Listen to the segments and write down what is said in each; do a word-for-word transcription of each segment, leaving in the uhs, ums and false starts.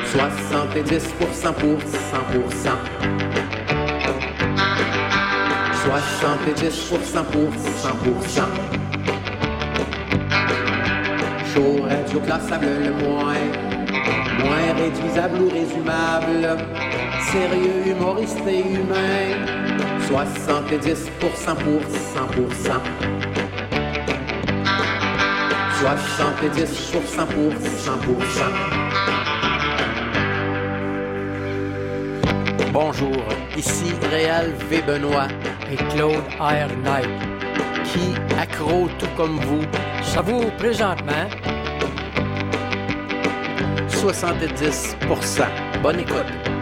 soixante-dix pour cent pour cent pour cent. soixante-dix pour cent pour cent pour cent. Show radio classable le moins, moins réduisable ou résumable, sérieux, humoriste et humain. soixante-dix pour cent pour cent pour cent. soixante-dix pour cent pour cent pour cent. Bonjour, ici Réal V. Benoît et Claude R. Knight, qui, accro tout comme vous, savoure présentement soixante-dix pour cent. Bonne écoute.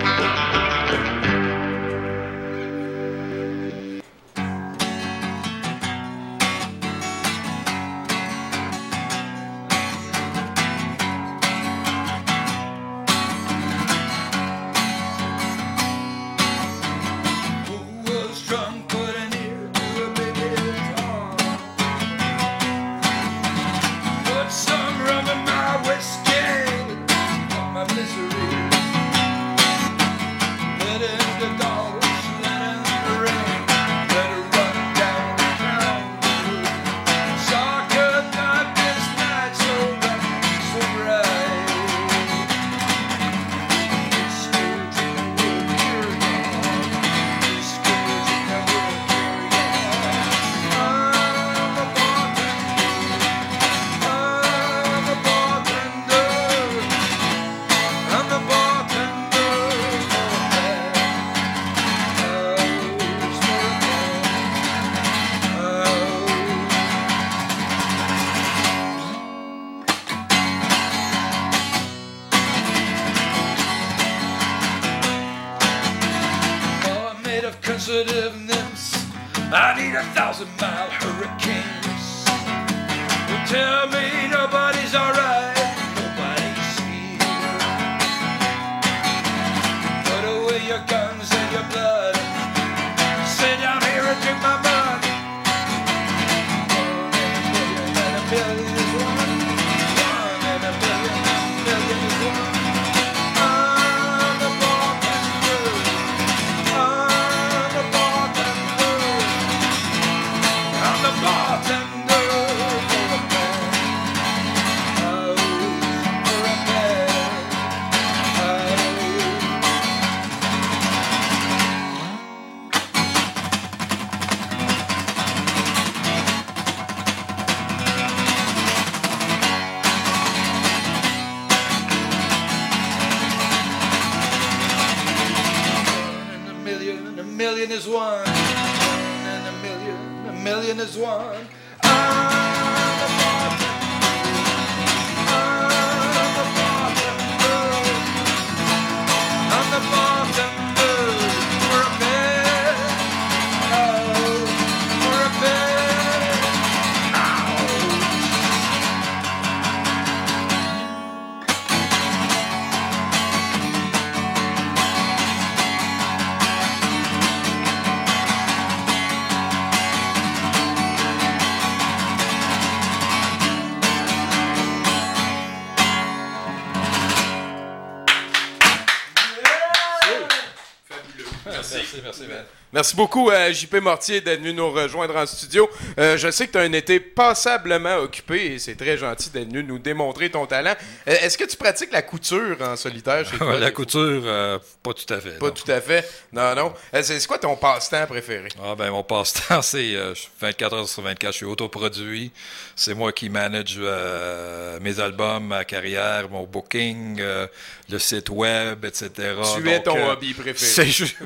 Merci beaucoup à J P Mortier d'être venu nous rejoindre en studio. Euh, je sais que tu as un été passablement occupé et c'est très gentil d'être venu nous démontrer ton talent. Euh, est-ce que tu pratiques la couture en solitaire chez toi? La couture, euh, pas tout à fait. Pas non. tout à fait. Non, non. Euh, c'est, c'est quoi ton passe-temps préféré? Ah ben mon passe-temps, c'est euh, vingt-quatre heures sur vingt-quatre. Je suis autoproduit. C'est moi qui manage euh, mes albums, ma carrière, mon booking, euh, le site web, et cetera. Tu Donc, es ton euh, hobby préféré. C'est juste...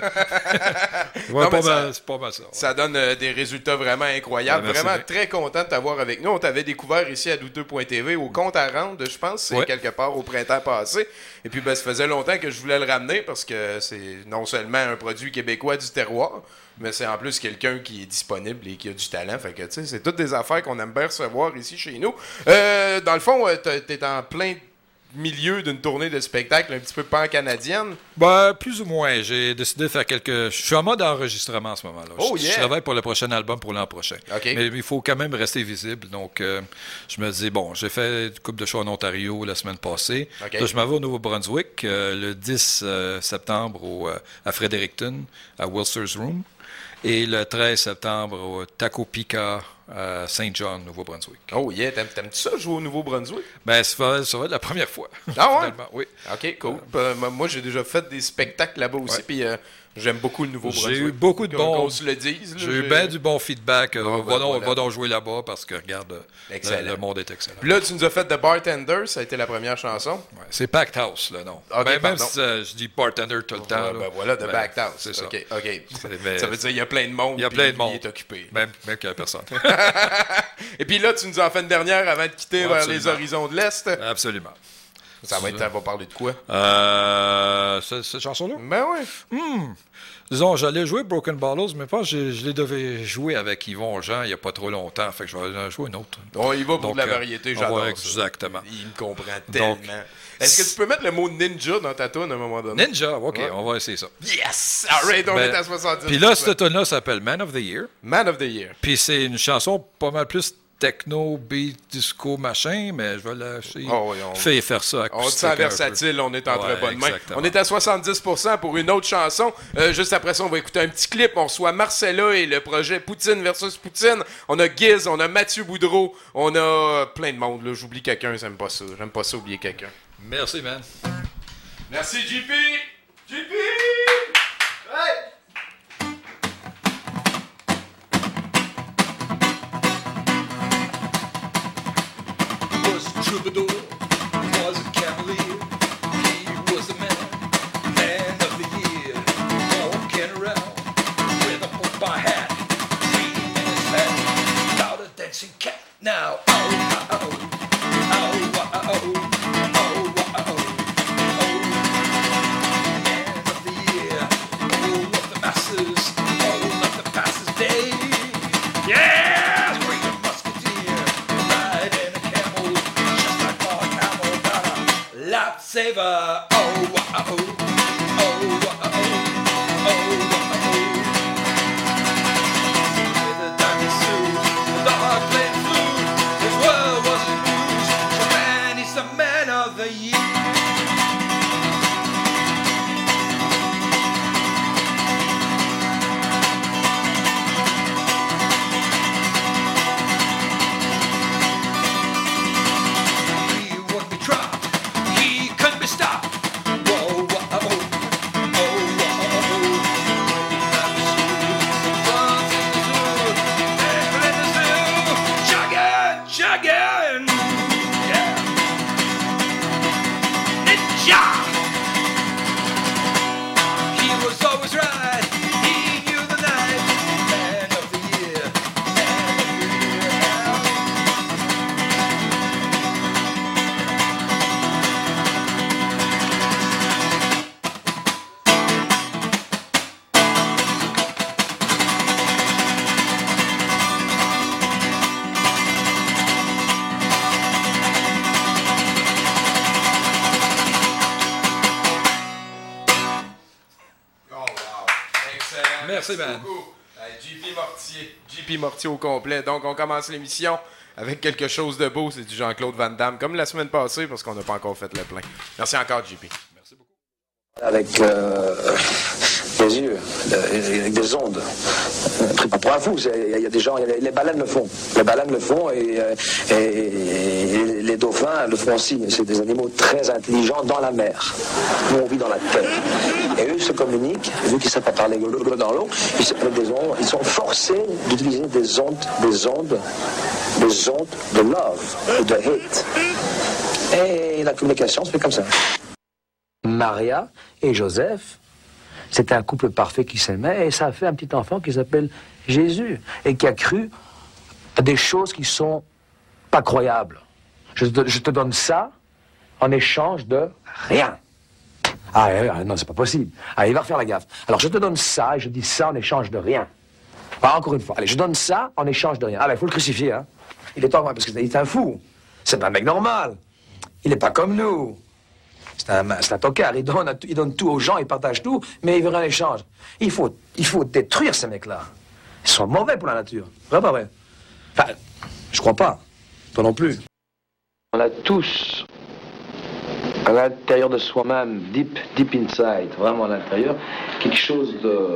ouais, non, pas ça, mal, c'est pas mal ça. Ouais. Ça donne euh, des résultats vraiment incroyables. Ouais, vraiment bien. très content de t'avoir avec nous. On t'avait découvert ici à douteux point t v au compte à rendre, je pense, c'est ouais. quelque part au printemps passé. Et puis, ben, ça faisait longtemps que je voulais le ramener parce que c'est non seulement un produit québécois du terroir, mais c'est en plus quelqu'un qui est disponible et qui a du talent. Fait que, tu sais, c'est toutes des affaires qu'on aime bien recevoir ici chez nous. Euh, dans le fond, t'es en plein milieu d'une tournée de spectacle un petit peu pan-canadienne? Ben, plus ou moins. J'ai décidé de faire quelques... Je suis en mode enregistrement en ce moment-là. Oh, je, yeah. je travaille pour le prochain album pour l'an prochain. Okay. Mais il faut quand même rester visible. Donc, euh, je me dis, bon, j'ai fait une couple de shows en Ontario la semaine passée. Okay. Là, je m'en vais au Nouveau-Brunswick euh, le dix euh, septembre au, euh, à Fredericton, à Wilster's Room. Et le treize septembre au Takopika à Saint John, Nouveau-Brunswick. Oh yeah, T'aimes, t'aimes-tu ça, jouer au Nouveau-Brunswick? Ben, ça va, ça va être la première fois. Ah ouais? Finalement, oui. OK, cool. Euh, moi, j'ai déjà fait des spectacles là-bas aussi, Ouais. puis euh, j'aime beaucoup le Nouveau-Brunswick. J'ai eu beaucoup de Qu'on- bons... Qu'on se le dise. Là, J'ai eu bien du bon feedback. Euh, Ah, va, ben donc, voilà. va donc jouer là-bas parce que, regarde, le, Excellent. le monde est excellent. Puis là, tu nous as fait The Bartender, ça a été la première chanson. Ouais, c'est Packed House, le nom. Ok, Ben, même pardon. si euh, je dis bartender tout le temps. Ouais, là. ben voilà, The Ben, Backed House. C'est ça. OK, OK. mais- Ça veut dire qu'il y a plein de monde. Il y a puis plein de lui, monde. Il est occupé. Même, même qu'il n'y a personne. Et puis là, tu nous en fais une dernière avant de quitter Ouais, vers absolument. les horizons de l'Est. Absolument. Ça va être, ça va parler de quoi? Euh, cette, cette chanson-là? Ben ouais. Hmm. Disons, j'allais jouer Broken Bottles, mais pas, je, je les devais jouer avec Yvon Jean il n'y a pas trop longtemps. Fait que je vais en jouer une autre. On y va pour Donc, de la euh, variété, on j'adore va- ça. exactement. Il me comprend tellement. Donc, Est-ce que tu peux mettre le mot ninja dans ta tune à un moment donné? Ninja, OK, Ouais. on va essayer ça. Yes! Alright, on Ben, est à soixante-dix. Puis là, cette tune-là s'appelle Man of the Year. Man of the Year. Puis c'est une chanson pas mal plus techno, beat, disco, machin, mais je vais lâcher. Oh oui, on- Fait faire ça On acoustique te sent un peu. versatile, on est en très Ouais, bonne main. exactement. On est à soixante-dix pour cent pour une autre chanson. Euh, juste après ça, on va écouter un petit clip. On reçoit Marcella et le projet Poutine versus Poutine. On a Giz, on a Mathieu Boudreau, on a plein de monde. Là. J'oublie quelqu'un, j'aime pas ça. J'aime pas ça oublier quelqu'un. Merci, man. Merci, J P! J P! Hey! Was a troubadour, was a cavalier. He was the man, man of the year. Walking around with a Popeye hat, green in his hat, without a dancing cat. Now, oh, oh, oh, oh, oh, oh, oh, oh, oh, oh. Man of the year, all of the masses, all of the passes day. Yeah, great musketeer, riding a camel, just like our camel got a lifesaver. Oh, oh, oh, oh, oh, oh, oh, oh. With a diamond suit, a dog playing flute, his world wasn't news. So man, he's the man of the year. He wouldn't be dropped, he couldn't be stopped. Whoa, whoa, oh, oh, oh, oh. Runs in the zoo, people in the zoo, chugging, chugging, yeah. Ninja! He was always right, he knew the night. Man of the year, man of the year. Oh, wow. Excellent. Merci, man. beaucoup. Euh, J P Mortier. J P Mortier au complet. Donc, on commence l'émission avec quelque chose de beau. C'est du Jean-Claude Van Damme, comme la semaine passée, parce qu'on n'a pas encore fait le plein. Merci encore, J P. Avec euh, des yeux, euh, avec des ondes. Euh, pris pas pour un fou, il y, a- y a des gens, y a les, les baleines le font. Les baleines le font et, euh, et- et les dauphins le font aussi. C'est des animaux très intelligents dans la mer. Nous, on vit dans la terre. Et eux se communiquent, vu qu'ils ne savent pas parler dans l'eau, ils, se- avec des ondes, ils sont forcés d'utiliser des ondes, des ondes, des ondes de love ou de hate. Et la communication se fait comme ça. Maria et Joseph, c'était un couple parfait qui s'aimait et ça a fait un petit enfant qui s'appelle Jésus et qui a cru à des choses qui sont pas croyables. Je te, je te donne ça en échange de rien. Ah euh, non, c'est pas possible. Ah, il va refaire la gaffe. Alors je te donne ça et je dis ça en échange de rien. Ah, encore une fois. Allez, je donne ça en échange de rien. Ah ben, il faut le crucifier, hein. Il est en parce qu'il est un fou. C'est pas un mec normal. Il n'est pas comme nous. C'est un, c'est un tocard. Il donne, il donne tout aux gens, il partage tout, mais il veut rien en échange. Il faut, il faut détruire ces mecs-là. Ils sont mauvais pour la nature. Vrai, pas vrai? Enfin, je crois pas. Toi non plus. On a tous, à l'intérieur de soi-même, deep, deep inside, vraiment à l'intérieur, quelque chose de euh,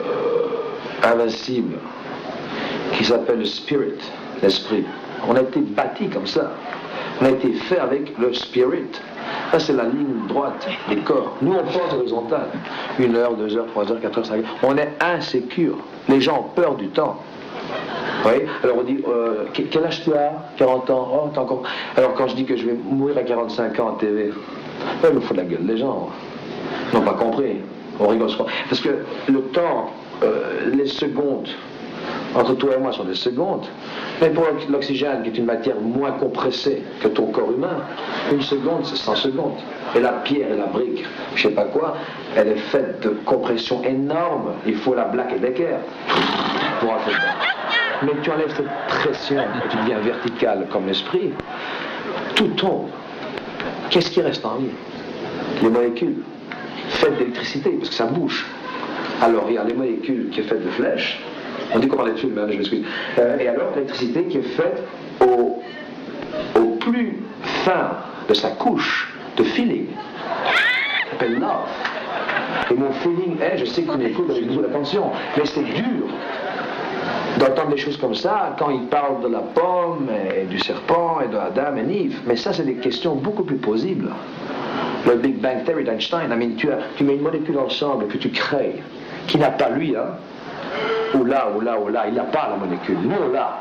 invincible, qui s'appelle le spirit, l'esprit. On a été bâti comme ça. On a été fait avec le spirit. Ça, c'est la ligne droite des corps. Nous, on pense horizontal. Une heure, deux heures, trois heures, quatre heures, cinq heures. On est insécure. Les gens ont peur du temps. Vous voyez? Alors on dit, euh, quel âge tu as? quarante ans. Oh, t'as encore... Alors quand je dis que je vais mourir à quarante-cinq ans en T V, ouais, il me faut de la gueule. Les gens n'ont pas compris. On rigole. Parce que le temps, euh, les secondes, entre toi et moi sont des secondes. Mais pour l'oxygène, qui est une matière moins compressée que ton corps humain, une seconde, c'est cent secondes. Et la pierre et la brique, je sais pas quoi, elle est faite de compression énorme. Il faut la Black et Decker pour en faire ça. Mais tu enlèves cette pression, et tu deviens vertical comme l'esprit, tout tombe. Qu'est-ce qui reste en vie? Les molécules, faites d'électricité, parce que ça bouge. Alors il y a les molécules qui sont faites de flèches. On dit qu'on parle dessus, mais je m'excuse. Euh, et alors, l'électricité qui est faite au, au plus fin de sa couche de feeling. Ça s'appelle love. Et mon feeling est, je sais que tu m'écoutes avec beaucoup d'attention, mais c'est dur d'entendre des choses comme ça quand il parle de la pomme et du serpent et de Adam et Eve. Mais ça, c'est des questions beaucoup plus plausibles. Le Big Bang Theory d'Einstein, I mean, tu, as, tu mets une molécule ensemble que tu crées, qui n'a pas lui, hein, ou là, ou là, ou là, il n'a pas la molécule. Nous, on l'a.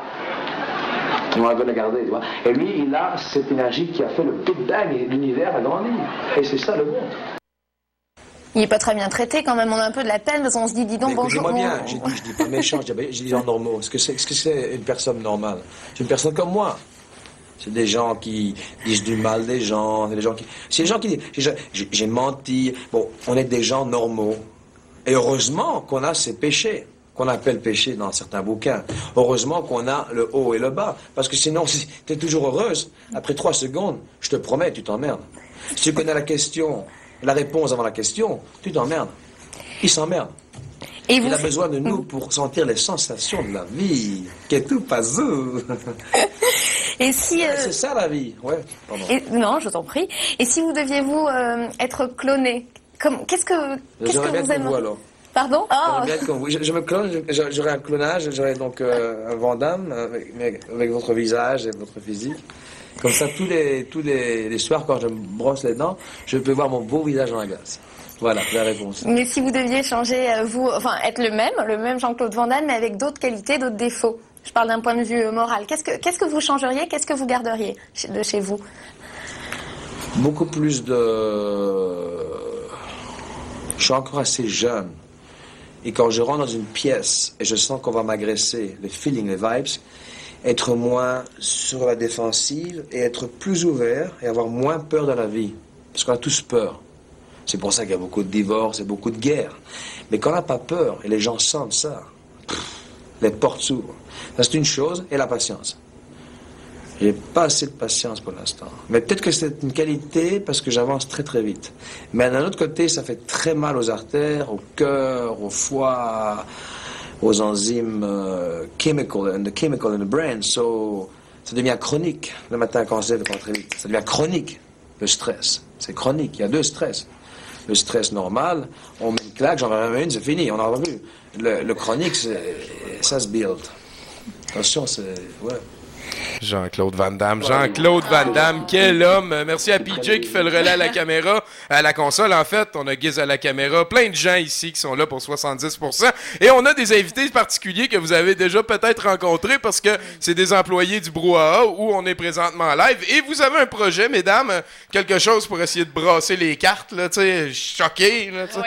On va la garder, tu vois. Et lui, il a cette énergie qui a fait le Big Bang et l'univers a grandi. Et c'est ça le monde. Il n'est pas très bien traité quand même, on a un peu de la peine parce qu'on se dit, dis donc, mais bonjour. Dis-moi bien, j'ai dit, je dis pas méchant, je dis, je dis en normaux. Est-ce que c'est, est-ce que c'est une personne normale? C'est une personne comme moi. C'est des gens qui disent du mal des gens, c'est des gens qui... C'est des gens qui disent, j'ai, j'ai menti. Bon, on est des gens normaux. Et heureusement qu'on a ces péchés, qu'on appelle péchés dans certains bouquins. Heureusement qu'on a le haut et le bas. Parce que sinon, si tu es toujours heureuse, après trois secondes, je te promets, tu t'emmerdes. Si tu connais la question, la réponse avant la question, tu t'emmerdes. Il s'emmerde. Et vous... Il a besoin de nous pour sentir les sensations de la vie. Qu'est tout pas Et si... Euh... C'est ça la vie, ouais. Pardon. Et... Non, je t'en prie. Et si vous deviez vous euh, être cloné, comme... qu'est-ce que, qu'est-ce J'aurais que bien vous qu'on aimez vous alors. Pardon? Oh. Bien qu'on vous. Je, je me clone, je, j'aurais un clonage, j'aurais donc euh, un Van Damme avec, avec votre visage et votre physique. Comme ça, tous les, tous les, les soirs, quand je me brosse les dents, je peux voir mon beau visage dans la glace. Voilà, la réponse. Mais si vous deviez changer, vous, enfin, être le même, le même Jean-Claude Van Damme, mais avec d'autres qualités, d'autres défauts. Je parle d'un point de vue moral. Qu'est-ce que, qu'est-ce que vous changeriez? Qu'est-ce que vous garderiez de chez vous? Beaucoup plus de... Je suis encore assez jeune. Et quand je rentre dans une pièce et je sens qu'on va m'agresser, le feeling, les vibes, être moins sur la défensive et être plus ouvert et avoir moins peur dans la vie. Parce qu'on a tous peur. C'est pour ça qu'il y a beaucoup de divorces et beaucoup de guerres. Mais quand on n'a pas peur, et les gens sentent ça, pff, les portes s'ouvrent. Ça, c'est une chose, et la patience. J'ai pas assez de patience pour l'instant. Mais peut-être que c'est une qualité parce que j'avance très très vite. Mais d'un autre côté, ça fait très mal aux artères, au cœur, au foie, aux enzymes uh, chemical, and the chemical in the brain. So, ça devient chronique. Le matin quand on se lève, pas très vite. Ça devient chronique, le stress. C'est chronique. Il y a deux stress. Le stress normal, on met une claque, j'en remets une, c'est fini, on n'en a pas vu. Le, le chronique, c'est, ça se build. Attention, c'est... Ouais. Jean-Claude Van Damme. Jean-Claude Van Damme, quel homme! Merci à P J qui fait le relais à la caméra, à la console. En fait, on a Giz à la caméra. Plein de gens ici qui sont là pour soixante-dix pour cent. Et on a des invités particuliers que vous avez déjà peut-être rencontrés parce que c'est des employés du Brouhaha où on est présentement en live. Et vous avez un projet, mesdames, quelque chose pour essayer de brasser les cartes, là, tu sais, choquer, là, tu sais. Oui.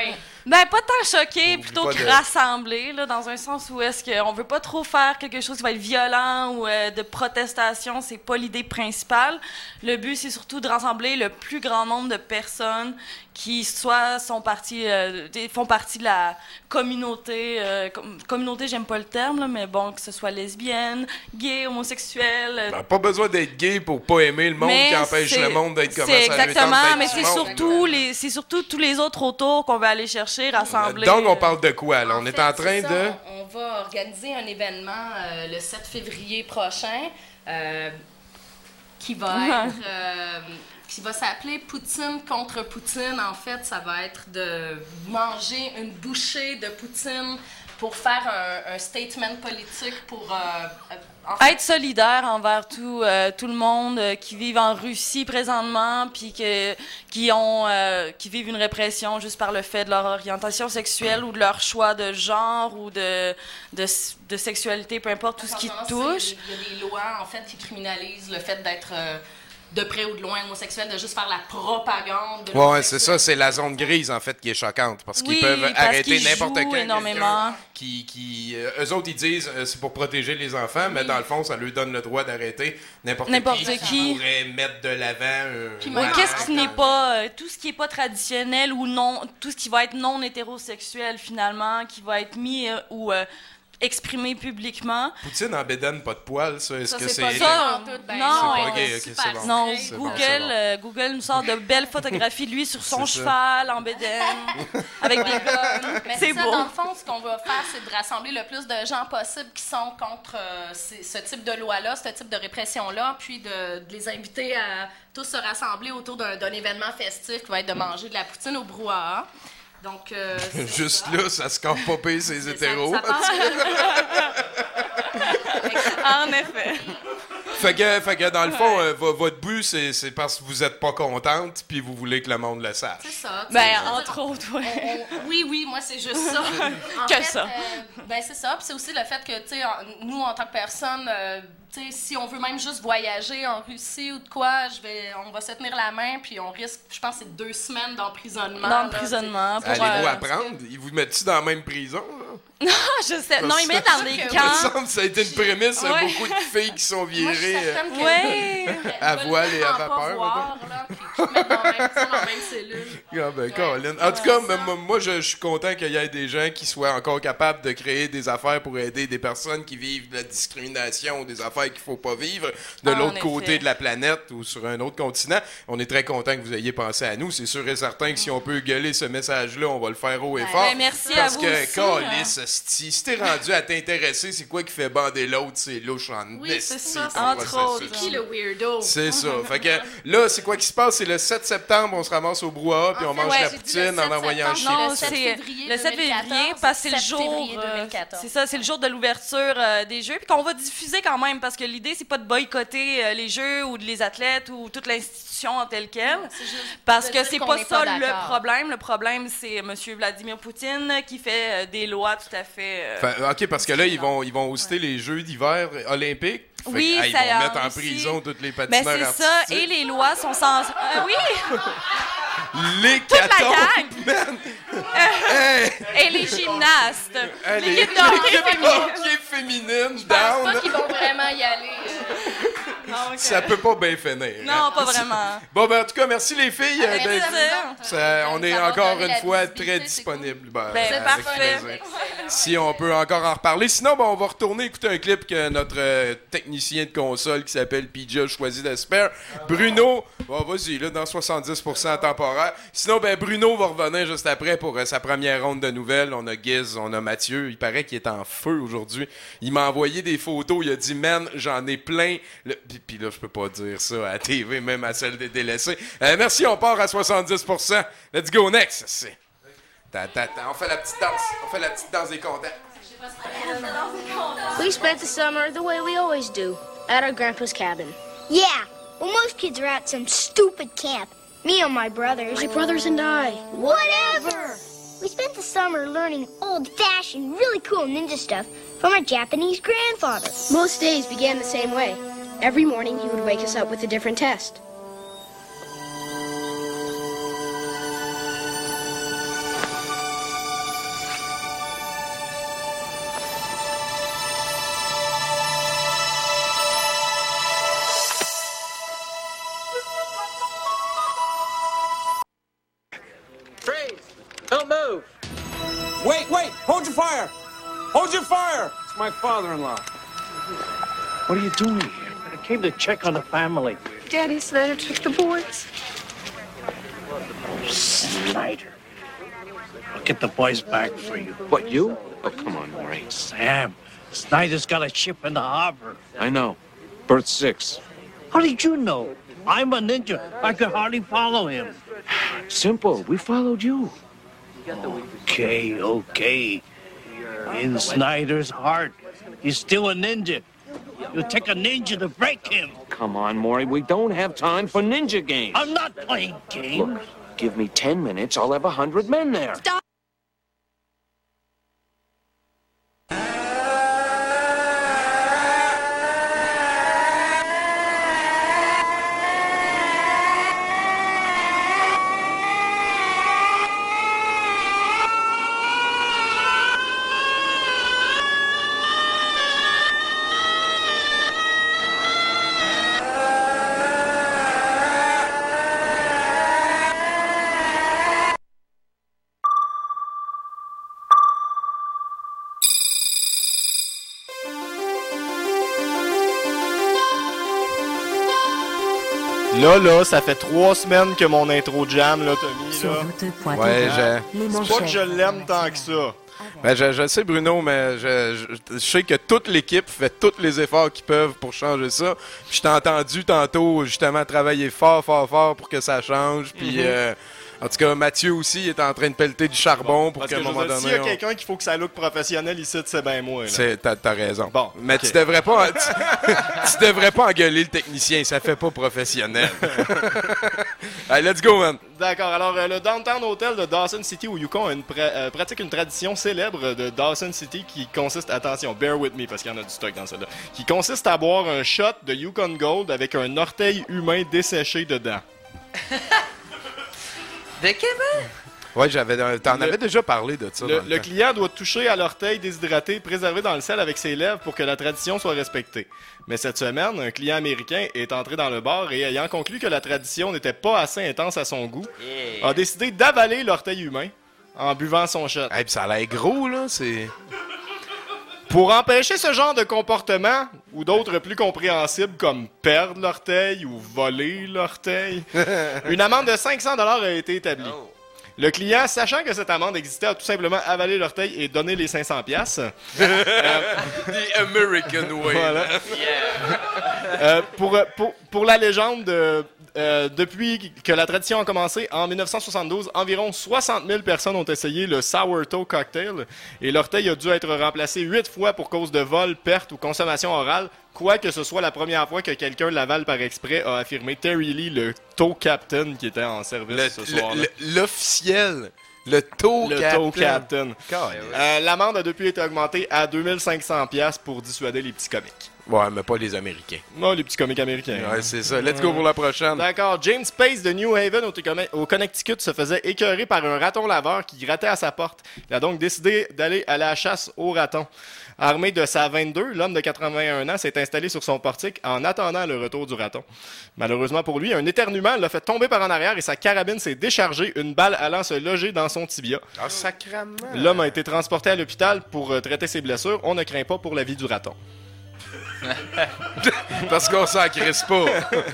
Ben, pas tant choqué, Oublie plutôt pas que de- rassemblé, là, dans un sens où est-ce qu'on veut pas trop faire quelque chose qui va être violent ou euh, de protestation, c'est pas l'idée principale. Le but, c'est surtout de rassembler le plus grand nombre de personnes qui soit sont partie, euh, des- font partie de la communauté, euh, com- communauté, j'aime pas le terme, là, mais bon, que ce soit lesbienne, gay, homosexuel. euh, Ben, pas besoin d'être gay pour pas aimer le monde mais qui empêche c'est- le monde d'être comme ça. C'est ça lui tente exactement, d'être mais du c'est monde. surtout, les, c'est surtout tous les autres autour qu'on va aller chercher, rassembler. Donc, on euh, parle de quoi, là? On est fait, en train c'est ça, de... On, on va organiser un événement euh, le sept février prochain euh, qui va Ouais. être... euh, qui va s'appeler Poutine contre Poutine. En fait, ça va être de manger une bouchée de Poutine pour faire un, un statement politique pour... euh, euh, en fait, Être solidaire envers tout, euh, tout le monde euh, qui vivent en Russie présentement, puis que, qui, ont, euh, qui vivent une répression juste par le fait de leur orientation sexuelle ou de leur choix de genre ou de, de, de sexualité, peu importe tout ce qui en te ce moment, touche. c'est- Il y a des lois, en fait, qui criminalisent le fait d'être euh, de près ou de loin homosexuel, de juste faire la propagande de Ouais, ouais, l'homosexualité. c'est ça, c'est la zone grise, en fait, qui est choquante. Parce qu'ils Oui, peuvent parce arrêter qu'ils n'importe jouent quel énormément. quelqu'un qui... qui euh, eux autres, ils disent euh, c'est pour protéger les enfants, mais dans le fond, ça leur donne le droit d'arrêter n'importe N'importe qui, qui. pourrait mettre de l'avant... euh, Puis Oui, Ouais, qu'est-ce qui ouais. n'est pas euh, tout ce qui est pas traditionnel ou non, tout ce qui va être non hétérosexuel finalement, qui va être mis euh, ou euh, exprimé publiquement. Poutine en bédaine, pas de poils, ça, est-ce Ça, que c'est c'est... pas Ça, ça, en tout, ben, non, C'est pas euh, gay, ok, super c'est bon. Non, C'est bon, Google, c'est bon. euh, Google nous sort de belles photographies de lui sur son C'est ça. cheval en bédaine, avec des guns. Mais C'est c'est ça, beau. dans le fond, ce qu'on va faire, c'est de rassembler le plus de gens possible qui sont contre euh, ces- ce type de loi-là, ce type de répression-là, puis de, de les inviter à tous se rassembler autour d'un d'un événement festif qui va être de manger de la poutine au brouhaha. Donc, euh, c'est Juste ça. là, ça se campe pas pire, ces Ça- hétéros. ça passe- En effet. Fait que, fait que dans le fond, euh, vo- votre but, c'est c'est parce que vous êtes pas contente, puis vous voulez que le monde le sache. C'est ça. tu Ben, sais, je veux entre dire, autres, ouais. on- on- oui, oui, moi, c'est juste ça. En Que fait, ça. euh, ben, c'est ça. Puis c'est aussi le fait que, tu sais, en- nous, en tant que personne, euh, tu sais, si on veut même juste voyager en Russie ou de quoi, je vais, on va se tenir la main, puis on risque, je pense, c'est deux semaines d'emprisonnement. là, D'emprisonnement. Pour, Allez-vous euh, apprendre? Ils vous mettent-tu dans la même prison? Là? Ah, je sais. Non, ils mettent dans des que oui. Il me camps. semble que ça a été une prémisse à Ouais. beaucoup de filles qui sont Moi, je suis virées. euh, certaine que Ouais. À veulent voile et à vraiment pas vapeur, voir, là, puis qu'ils te mettent dans la même, tu sais, dans la même cellule. Ah ben, Colin. En tout cas, m- m- moi, je, je suis content qu'il y ait des gens qui soient encore capables de créer des affaires pour aider des personnes qui vivent de la discrimination ou des affaires qu'il faut pas vivre de Ah, en l'autre effet. côté de la planète ou sur un autre continent. On est très content que vous ayez pensé à nous. C'est sûr et certain que si on peut gueuler ce message-là, on va le faire haut et fort. ben, merci à Parce vous que, aussi, câlisse, hostie, si t'es rendu à t'intéresser, c'est quoi qui fait bander l'autre? C'est louche en Oui, c'est esti, ça, ton entre processus. autres. Qui le weirdo? C'est ça. Fait que là, c'est quoi qui se passe? C'est le sept septembre, on se ramasse au brouhaha, puis En on fait, mange ouais, la j'ai dit poutine le en sept envoyant septembre, chier. Non, le sept c'est février le sept février deux mille quatorze, parce que c'est le sept jour. février euh, deux mille quatorze. C'est ça, c'est le jour de l'ouverture euh, des jeux, puis qu'on va diffuser quand même, parce que l'idée c'est pas de boycotter euh, les jeux ou de les athlètes ou toute l'institution en telle quelle, C'est juste parce de que dire c'est qu'on pas n'est ça pas le d'accord. problème. Le problème c'est M. Vladimir Poutine qui fait euh, des lois tout à fait. euh, Fait- ok, parce que là, ils vont, ils vont hoster les Jeux d'hiver olympiques. Fait que, Oui, ah, ils ça vont y a mettre en aussi. prison toutes les Ben patineurs c'est ça, artistiques. et les lois sont censées. Euh, oui, Les la catons, gang. man! Hey! et les gymnastes. Hey, les- L'équipe de hockey l'équipe de féminine. hockey féminine, Je pense down! pas qu'ils vont vraiment y aller. euh. Ça peut pas bien finir. Non, hein. pas vraiment. Bon, ben, en tout cas, merci les filles. euh, Avec d'être- plaisir. Ça- on est Ça va encore donner une la fois visibilité, très c'est disponible. Ben, Ben, avec parfait. plaisir. Si on peut encore en reparler. Sinon, ben, on va retourner écouter un clip que notre euh, technicien de console qui s'appelle P J a choisi d'espère. Bruno, bon, vas-y, là, dans soixante-dix pour cent temporaire. Sinon, ben, Bruno va revenir juste après pour euh, sa première ronde de nouvelles. On a Giz, on a Mathieu. Il paraît qu'il est en feu aujourd'hui. Il m'a envoyé des photos. Il a dit, man, j'en ai plein. Le- Puis, puis là, je peux pas dire ça à la T V, même à celle des délaissés. Euh, merci, on part à soixante-dix pour cent. Let's go next. C'est... Ta, ta, ta. On fait la petite danse. On fait la petite danse des contents. We spent the summer the way we always do, at our grandpa's cabin. Yeah, well, most kids are at some stupid camp. Me and my brothers. My brothers and I. Whatever! We spent the summer learning old-fashioned, really cool ninja stuff from our Japanese grandfather. Most days began the same way. Every morning he would wake us up with a different test. Don't move! Wait, wait! Hold your fire! Hold your fire! It's my father-in-law. What are you doing here? I came to check on the family. Daddy Snyder took the boys. Snyder. I'll get the boys back for you. What, you? Oh, come on, Maury. Sam, Snyder's got a ship in the harbor. I know. Berth six. How did you know? I'm a ninja. I could hardly follow him. Simple. We followed you. Okay, okay. In Snyder's heart, he's still a ninja. It'll take a ninja to break him. Come on, Maury. We don't have time for ninja games. I'm not playing games. Look, give me ten minutes. I'll have a hundred men there. Stop. Là, là, ça fait trois semaines que mon intro jam, là, Tommy, là. Ouais, je... C'est pas que je l'aime tant que ça. Ben, je, je sais, Bruno, mais je, je, je sais que toute l'équipe fait tous les efforts qu'ils peuvent pour changer ça. Puis je t'ai entendu tantôt, justement, travailler fort, fort, fort pour que ça change. Puis... Mm-hmm. euh, en tout cas, Mathieu aussi est en train de pelleter du charbon bon, pour qu'à un moment donné... S'il y a quelqu'un qu'il faut que ça look professionnel ici, c'est bien moi. C'est, t'as, t'as raison. Bon, mais okay. tu devrais pas... Tu, tu devrais pas engueuler le technicien, ça fait pas professionnel. Allez, let's go, man! D'accord, alors euh, le Downtown Hotel de Dawson City au Yukon a une pra- euh, pratique une tradition célèbre de Dawson City qui consiste, attention, bear with me parce qu'il y en a du stock dans celle-là, qui consiste à boire un shot de Yukon Gold avec un orteil humain desséché dedans. De Kevin? Ouais, j'avais, t'en le, avais déjà parlé de ça. Le, le client doit toucher à l'orteil déshydraté préservé dans le sel avec ses lèvres pour que la tradition soit respectée. Mais cette semaine, un client américain est entré dans le bar et ayant conclu que la tradition n'était pas assez intense à son goût, yeah. a décidé d'avaler l'orteil humain en buvant son shot. Hey, pis ça a l'air gros, là, c'est... Pour empêcher ce genre de comportement, ou d'autres plus compréhensibles comme perdre l'orteil ou voler l'orteil, une amende de cinq cents dollars a été établie. Oh. Le client, sachant que cette amende existait, a tout simplement avalé l'orteil et donné les cinq cents piastres. euh, The American way. Voilà. Yeah. euh, pour, pour, pour la légende, euh, euh, depuis que la tradition a commencé, en dix-neuf cent soixante-douze, environ soixante mille personnes ont essayé le Sourdough Cocktail et l'orteil a dû être remplacé huit fois pour cause de vol, perte ou consommation orale. Quoi que ce soit la première fois que quelqu'un l'avale par exprès, a affirmé Terry Lee, le tow captain qui était en service le, ce soir-là. Le, l'officiel, le tow le captain. Tow captain. Euh, l'amende a depuis été augmentée à deux mille cinq cents dollars pour dissuader les petits comiques. Ouais, mais pas les Américains. Non, les petits comiques américains. Ouais, c'est ça. Let's go pour la prochaine. D'accord. James Pace de New Haven au, au Connecticut se faisait écœurer par un raton laveur qui grattait à sa porte. Il a donc décidé d'aller à la chasse aux ratons. Armé de sa vingt-deux, l'homme de quatre-vingt-un ans s'est installé sur son portique en attendant le retour du raton. Malheureusement pour lui, un éternuement l'a fait tomber par en arrière et sa carabine s'est déchargée, une balle allant se loger dans son tibia. Ah, sacrément! L'homme a été transporté à l'hôpital pour euh, traiter ses blessures. On ne craint pas pour la vie du raton. Parce qu'on s'en crisse pas.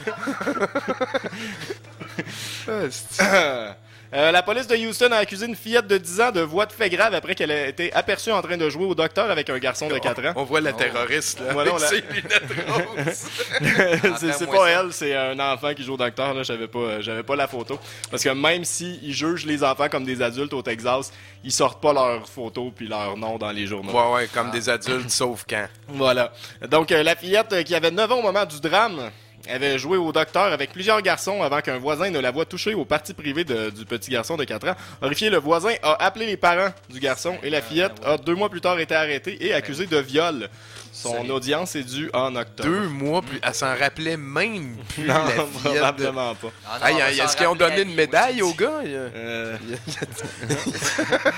Euh, la police de Houston a accusé une fillette de dix ans de voies de fait grave après qu'elle ait été aperçue en train de jouer au docteur avec un garçon de quatre ans. On voit la terroriste, là, voilà, avec la... ses lunettes roses. c'est c'est pas elle, c'est un enfant qui joue au docteur, là, j'avais pas, j'avais pas la photo. Parce que même s'ils jugent les enfants comme des adultes au Texas, ils sortent pas leurs photos puis leurs noms dans les journaux. Ouais, ouais, comme ah. des adultes, sauf quand. Voilà. Donc, euh, la fillette euh, qui avait neuf ans au moment du drame... avait joué au docteur avec plusieurs garçons avant qu'un voisin ne la voie toucher au parti privé de, du petit garçon de quatre ans. Horrifié, le voisin a appelé les parents du garçon et la fillette a deux mois plus tard été arrêtée et accusée de viol. Son audience est due en octobre. Deux mois plus... Elle s'en rappelait même plus, non, la fillette. Probablement pas. Ah non, hey, est-ce qu'ils ont donné une médaille au gars? Euh...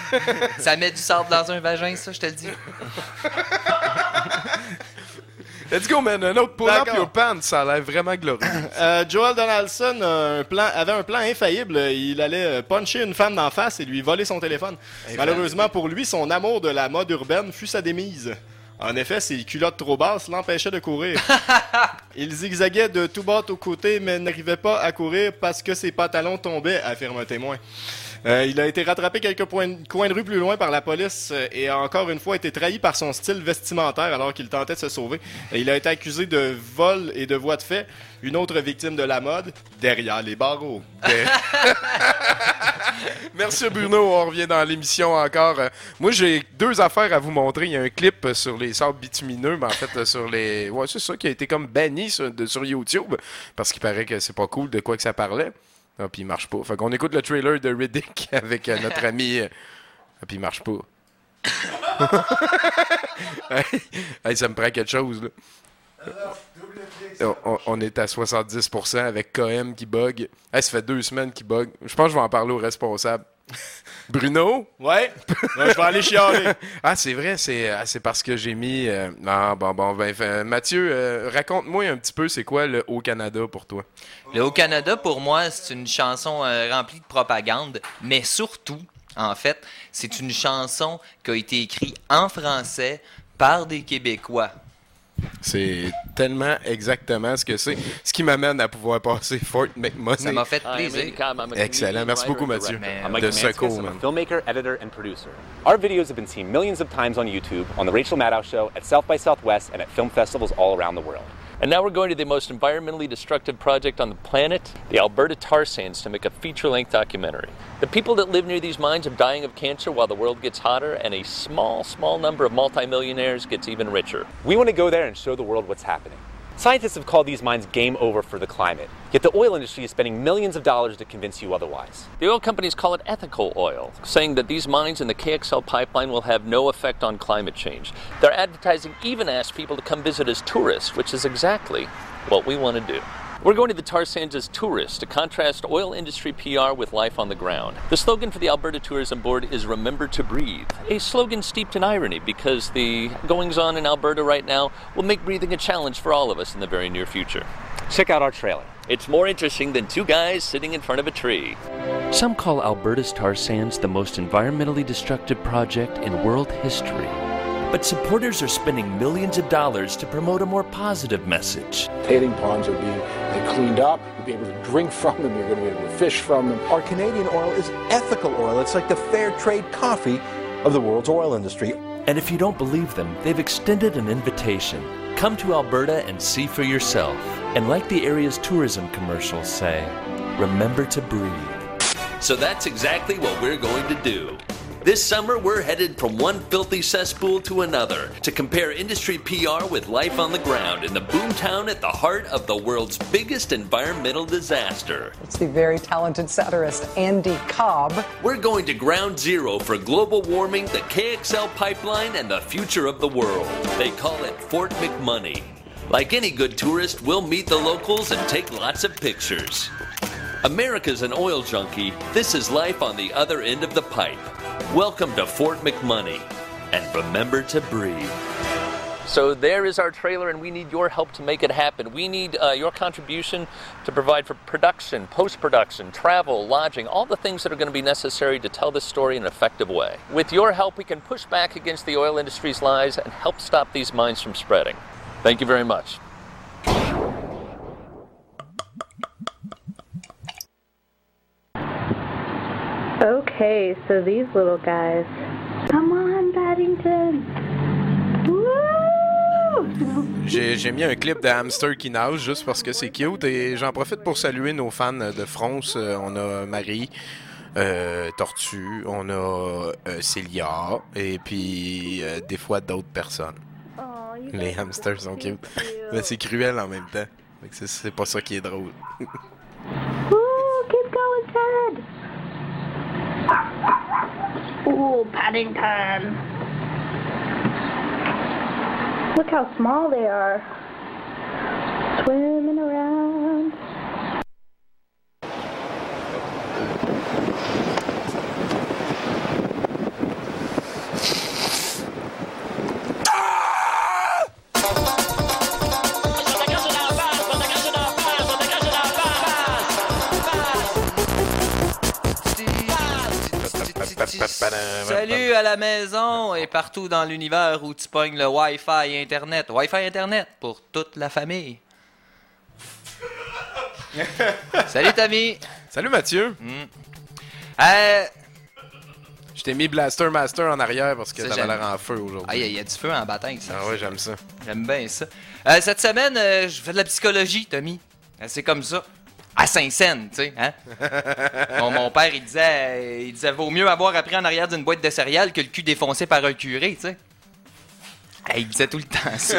Ça met du sable dans un vagin, ça, je te le dis. Let's go, man. Un autre pull-up D'accord. your pants. Ça a l'air vraiment glorieux. Euh, Joel Donaldson a un plan, avait un plan infaillible. Il allait puncher une femme d'en face et lui voler son téléphone. Malheureusement pour lui, son amour de la mode urbaine fut sa démise. En effet, ses culottes trop basses l'empêchaient de courir. Il zigzaguait de tout bas aux côtés, mais n'arrivait pas à courir parce que ses pantalons tombaient, affirme un témoin. Euh, il a été rattrapé quelques points, coins de rue plus loin par la police euh, et a encore une fois été trahi par son style vestimentaire alors qu'il tentait de se sauver. Et il a été accusé de vol et de voies de fait. Une autre victime de la mode, derrière les barreaux. Merci Bruno, on revient dans l'émission encore. Euh, moi, j'ai deux affaires à vous montrer. Il y a un clip sur les sables bitumineux, mais en fait, euh, sur les... Ouais, c'est ça qui a été comme banni sur, de, sur YouTube, parce qu'il paraît que c'est pas cool de quoi que ça parlait. Ah, puis il marche pas. Fait qu'on écoute le trailer de Riddick avec euh, notre ami... Euh... Ah, puis il marche pas. Hey, ça me prend quelque chose, là. On, on est à soixante-dix pour cent avec K M qui bug. Hey, ça fait deux semaines qu'il bug. Je pense que je vais en parler au responsable. Bruno? Ouais? Non, je vais aller chialer. Ah, c'est vrai, c'est, c'est parce que j'ai mis... Euh... Ah, bon, bon, ben, euh, Mathieu, euh, raconte-moi un petit peu, c'est quoi le Haut-Canada pour toi? Le Haut-Canada, pour moi, c'est une chanson euh, remplie de propagande, mais surtout, en fait, c'est une chanson qui a été écrite en français par des Québécois. C'est tellement exactement ce que c'est. Ce qui m'amène à pouvoir passer Fort McMoney. Ça m'a fait plaisir. Excellent. Merci beaucoup, Mathieu. I'm Mike De Manskas. secours, I'm a man. filmmaker, editor, and producer. Our videos have been seen millions of times on YouTube, on The Rachel Maddow Show, at South by Southwest, and at film festivals all around the world. And now we're going to the most environmentally destructive project on the planet, the Alberta tar sands, to make a feature-length documentary. The people that live near these mines are dying of cancer while the world gets hotter, and a small, small number of multimillionaires gets even richer. We want to go there and show the world what's happening. Scientists have called these mines game over for the climate, yet the oil industry is spending millions of dollars to convince you otherwise. The oil companies call it ethical oil, saying that these mines and the K X L pipeline will have no effect on climate change. Their advertising even asks people to come visit as tourists, which is exactly what we want to do. We're going to the tar sands as tourists to contrast oil industry P R with life on the ground. The slogan for the Alberta Tourism Board is Remember to Breathe, a slogan steeped in irony because the goings-on in Alberta right now will make breathing a challenge for all of us in the very near future. Check out our trailer. It's more interesting than two guys sitting in front of a tree. Some call Alberta's tar sands the most environmentally destructive project in world history. But supporters are spending millions of dollars to promote a more positive message. Tailing ponds are being cleaned up. You'll be able to drink from them. You're going to be able to fish from them. Our Canadian oil is ethical oil. It's like the fair trade coffee of the world's oil industry. And if you don't believe them, they've extended an invitation. Come to Alberta and see for yourself. And like the area's tourism commercials say, remember to breathe. So that's exactly what we're going to do. This summer, we're headed from one filthy cesspool to another to compare industry P R with life on the ground in the boomtown at the heart of the world's biggest environmental disaster. It's the very talented satirist Andy Cobb. We're going to ground zero for global warming, the K X L pipeline, and the future of the world. They call it Fort McMoney. Like any good tourist, we'll meet the locals and take lots of pictures. America's an oil junkie. This is life on the other end of the pipe. Welcome to Fort McMoney, and remember to breathe. So there is our trailer, and we need your help to make it happen. We need uh, your contribution to provide for production, post-production, travel, lodging, all the things that are going to be necessary to tell this story in an effective way. With your help, we can push back against the oil industry's lies and help stop these mines from spreading. Thank you very much. Okay, so these little guys. Come on, Paddington! Woo! J'ai, j'ai mis un clip de hamster qui nage juste parce que c'est cute et j'en profite pour saluer nos fans de France. Euh, on a Marie, euh, Tortue, on a euh, Célia et puis euh, des fois d'autres personnes. Oh, Les hamsters sont cute. Mais c'est cruel en même temps. Fait que c'est, c'est pas ça qui est drôle. Woo! Keep going, Ted! Ooh, Paddington! Look how small they are. Swimming around. Salut à la maison et partout dans l'univers où tu pognes le Wi-Fi Internet. Wi-Fi Internet pour toute la famille. Salut Tommy. Salut Mathieu. Mm. Euh... Je t'ai mis Blaster Master en arrière parce que Ça, t'avais j'aime. l'air en feu aujourd'hui. Ah, il y, y a du feu en bataille, ça. Ah ouais, j'aime ça. J'aime bien ça. Euh, cette semaine, euh, je fais de la psychologie, Tommy. Euh, C'est comme ça. À Saint-Saëns, tu sais, hein? mon, mon père, il disait, euh, il disait, vaut mieux avoir appris en arrière d'une boîte de céréales que le cul défoncé par un curé, tu sais. Euh, il disait tout le temps ça.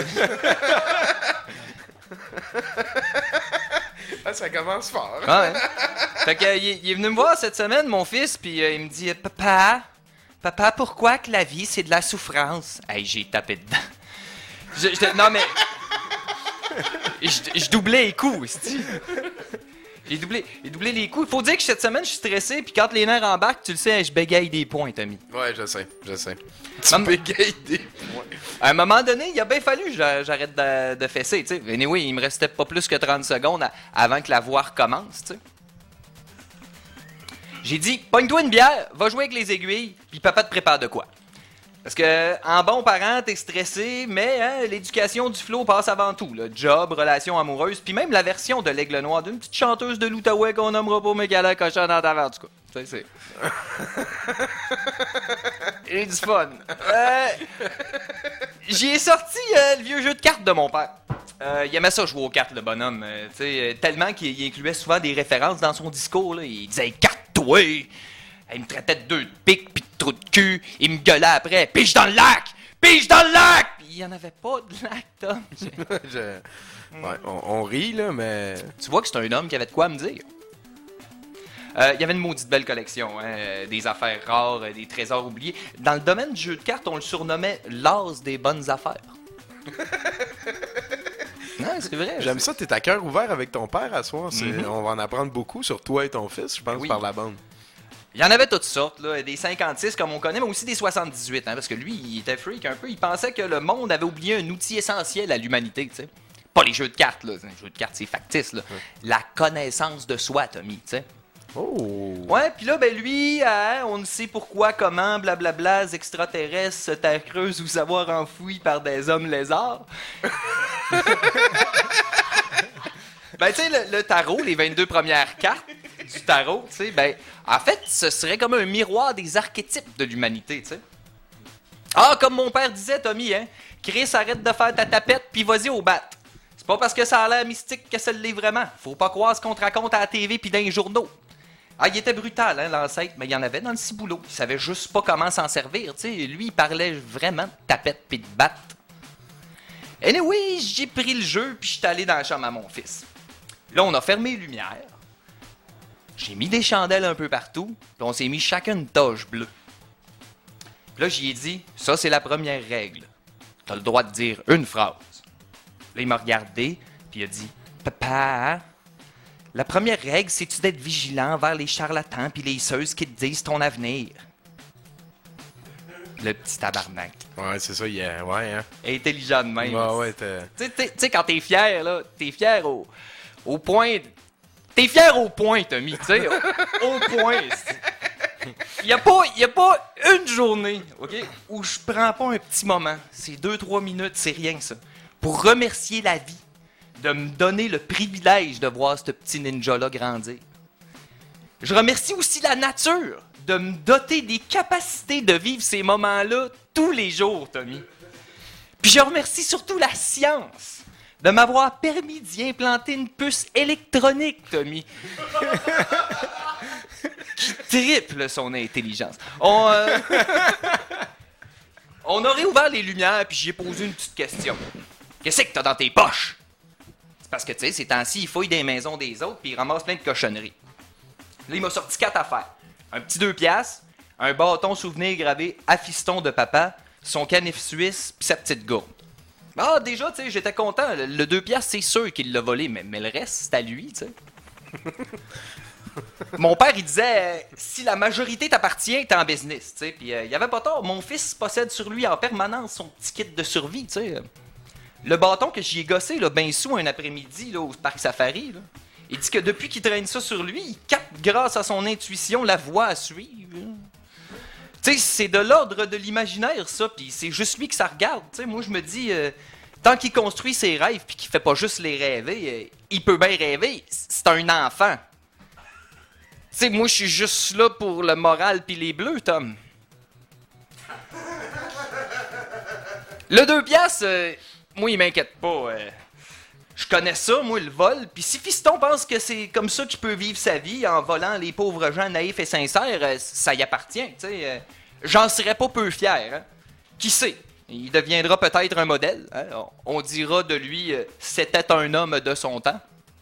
Ah, ça commence fort. Ah ouais. Fait que, euh, il, il est venu me voir cette semaine, mon fils, puis euh, il me dit, papa, papa, pourquoi que la vie, c'est de la souffrance? Hey, j'ai tapé dedans. Je, je- non, mais... Je, je doublais les coups, c'ti. J'ai doublé, j'ai doublé les coups. Il faut dire que cette semaine, je suis stressé, puis quand les nerfs embarquent, tu le sais, je bégaye des points, Tommy. Ouais, je sais, je sais. Tu bégayes des points. À un moment donné, il a bien fallu que j'a- j'arrête de, de fesser, tu sais. Anyway, il me restait pas plus que trente secondes à- avant que la voix recommence, tu sais. J'ai dit, pogne-toi une bière, va jouer avec les aiguilles, puis papa te prépare de quoi. Parce que, en bon parent, t'es stressé, mais hein, l'éducation du flow passe avant tout. Là. Job, relations amoureuses, puis même la version de l'Aigle Noir d'une petite chanteuse de l'Outaouais qu'on nommera pas, mais qu'elle a cochon dans ta en tout cas. Tu sais, c'est... Et du fun. Euh, J'y ai sorti euh, le vieux jeu de cartes de mon père. Euh, il aimait ça jouer aux cartes, le bonhomme. euh, tu sais, euh, tellement qu'il il incluait souvent des références dans son discours. Là. Il disait « Carte-toi! » Il me traitait de deux de pique pis de trou de cul. Il me gueulait après. Pige dans le lac! Pige dans le lac! Pis il y en avait pas de lac, Tom. Je- Ouais, on, on rit, là, mais... Tu vois que c'est un homme qui avait de quoi me dire. Euh, Il y avait une maudite belle collection, hein, euh, des affaires rares, euh, des trésors oubliés. Dans le domaine du jeu de cartes, on le surnommait l'as des bonnes affaires. Non, c'est vrai. J'aime ça, t'es à cœur ouvert avec ton père à soir. C'est- Mhm. On va en apprendre beaucoup sur toi et ton fils, je pense, Oui. par la bande. Il y en avait toutes sortes, là, des cinquante-six comme on connaît, mais aussi des soixante-dix-huit, hein, parce que lui, il était freak un peu. Il pensait que le monde avait oublié un outil essentiel à l'humanité, tu sais. Pas les jeux de cartes, là. Les jeux de cartes, c'est factice, là. La connaissance de soi, Tommy, tu sais. Oh! Ouais, puis là, ben lui, hein, on ne sait pourquoi, comment, blablabla, les extraterrestres, terre creuse ou savoir enfouis par des hommes lézards. Ben, tu sais, le, le tarot, les vingt-deux premières cartes du tarot, tu sais, ben, en fait, ce serait comme un miroir des archétypes de l'humanité, tu sais. Ah, comme mon père disait, Tommy, hein, Chris, arrête de faire ta tapette, puis vas-y au bat. C'est pas parce que ça a l'air mystique que ça l'est vraiment. Faut pas croire ce qu'on te raconte à la T V puis dans les journaux. Ah, il était brutal, hein, l'ancêtre, mais il y en avait dans le ciboulot. Il savait juste pas comment s'en servir, tu sais. Lui, il parlait vraiment de tapette puis de batte. Anyway, j'ai pris le jeu puis je suis allé dans la chambre à mon fils. Là, on a fermé les lumières. J'ai mis des chandelles un peu partout, puis on s'est mis chacun une toge bleue. Puis là, j'y ai dit, ça, c'est la première règle. T'as le droit de dire une phrase. Là, il m'a regardé, puis il a dit, Papa, la première règle, c'est-tu d'être vigilant envers les charlatans puis les seuses qui te disent ton avenir? Le petit tabarnak. Ouais, c'est ça, il est... Ouais, hein? Intelligent de même. Ouais, ouais, t'es... Tu sais, tu sais, quand t'es fier, là, t'es fier au, au point... T'es fier au point, Tommy, tu sais, au, au point. Il n'y a, pas- y a pas une journée, OK, où je prends pas un petit moment, c'est deux, trois minutes, c'est rien ça, pour remercier la vie de me donner le privilège de voir ce petit ninja-là grandir. Je remercie aussi la nature de me doter des capacités de vivre ces moments-là tous les jours, Tommy. Puis je remercie surtout la science de m'avoir permis d'y implanter une puce électronique, Tommy, qui triple son intelligence. On, euh, on a réouvert les lumières, puis j'ai posé une petite question. Qu'est-ce que t'as dans tes poches? C'est parce que, tu sais, ces temps-ci, il fouille des maisons des autres, puis il ramasse plein de cochonneries. Là, il m'a sorti quatre affaires. Un petit deux piastres, un bâton souvenir gravé « À fiston de papa », son canif suisse, puis sa petite gourde. Ah, déjà, tu sais, j'étais content. Le, le deux piastres, c'est sûr qu'il l'a volé, mais, mais le reste, c'est à lui, tu sais. Mon père, il disait, euh, si la majorité t'appartient, t'es en business, tu sais. Puis euh, il y avait pas tort. Mon fils possède sur lui en permanence son petit kit de survie, tu sais. Le bâton que j'y ai gossé, là, ben sous un après-midi, là, au parc Safari, là, il dit que depuis qu'il traîne ça sur lui, il capte grâce à son intuition la voie à suivre. Tu sais, c'est de l'ordre de l'imaginaire, ça, puis c'est juste lui que ça regarde. Tu sais, moi, je me dis, euh, tant qu'il construit ses rêves puis qu'il fait pas juste les rêver, euh, il peut bien rêver. C'est un enfant. Tu sais, moi, je suis juste là pour le moral puis les bleus, Tom. Le deux piastres, euh, moi, il m'inquiète pas. Euh, je connais ça, moi, le vol. Puis si Fiston pense que c'est comme ça qu'il peut vivre sa vie, en volant les pauvres gens naïfs et sincères, euh, ça y appartient, tu sais. Euh, j'en serais pas peu fier. Hein? Qui sait? Il deviendra peut-être un modèle. Hein? On dira de lui, euh, c'était un homme de son temps.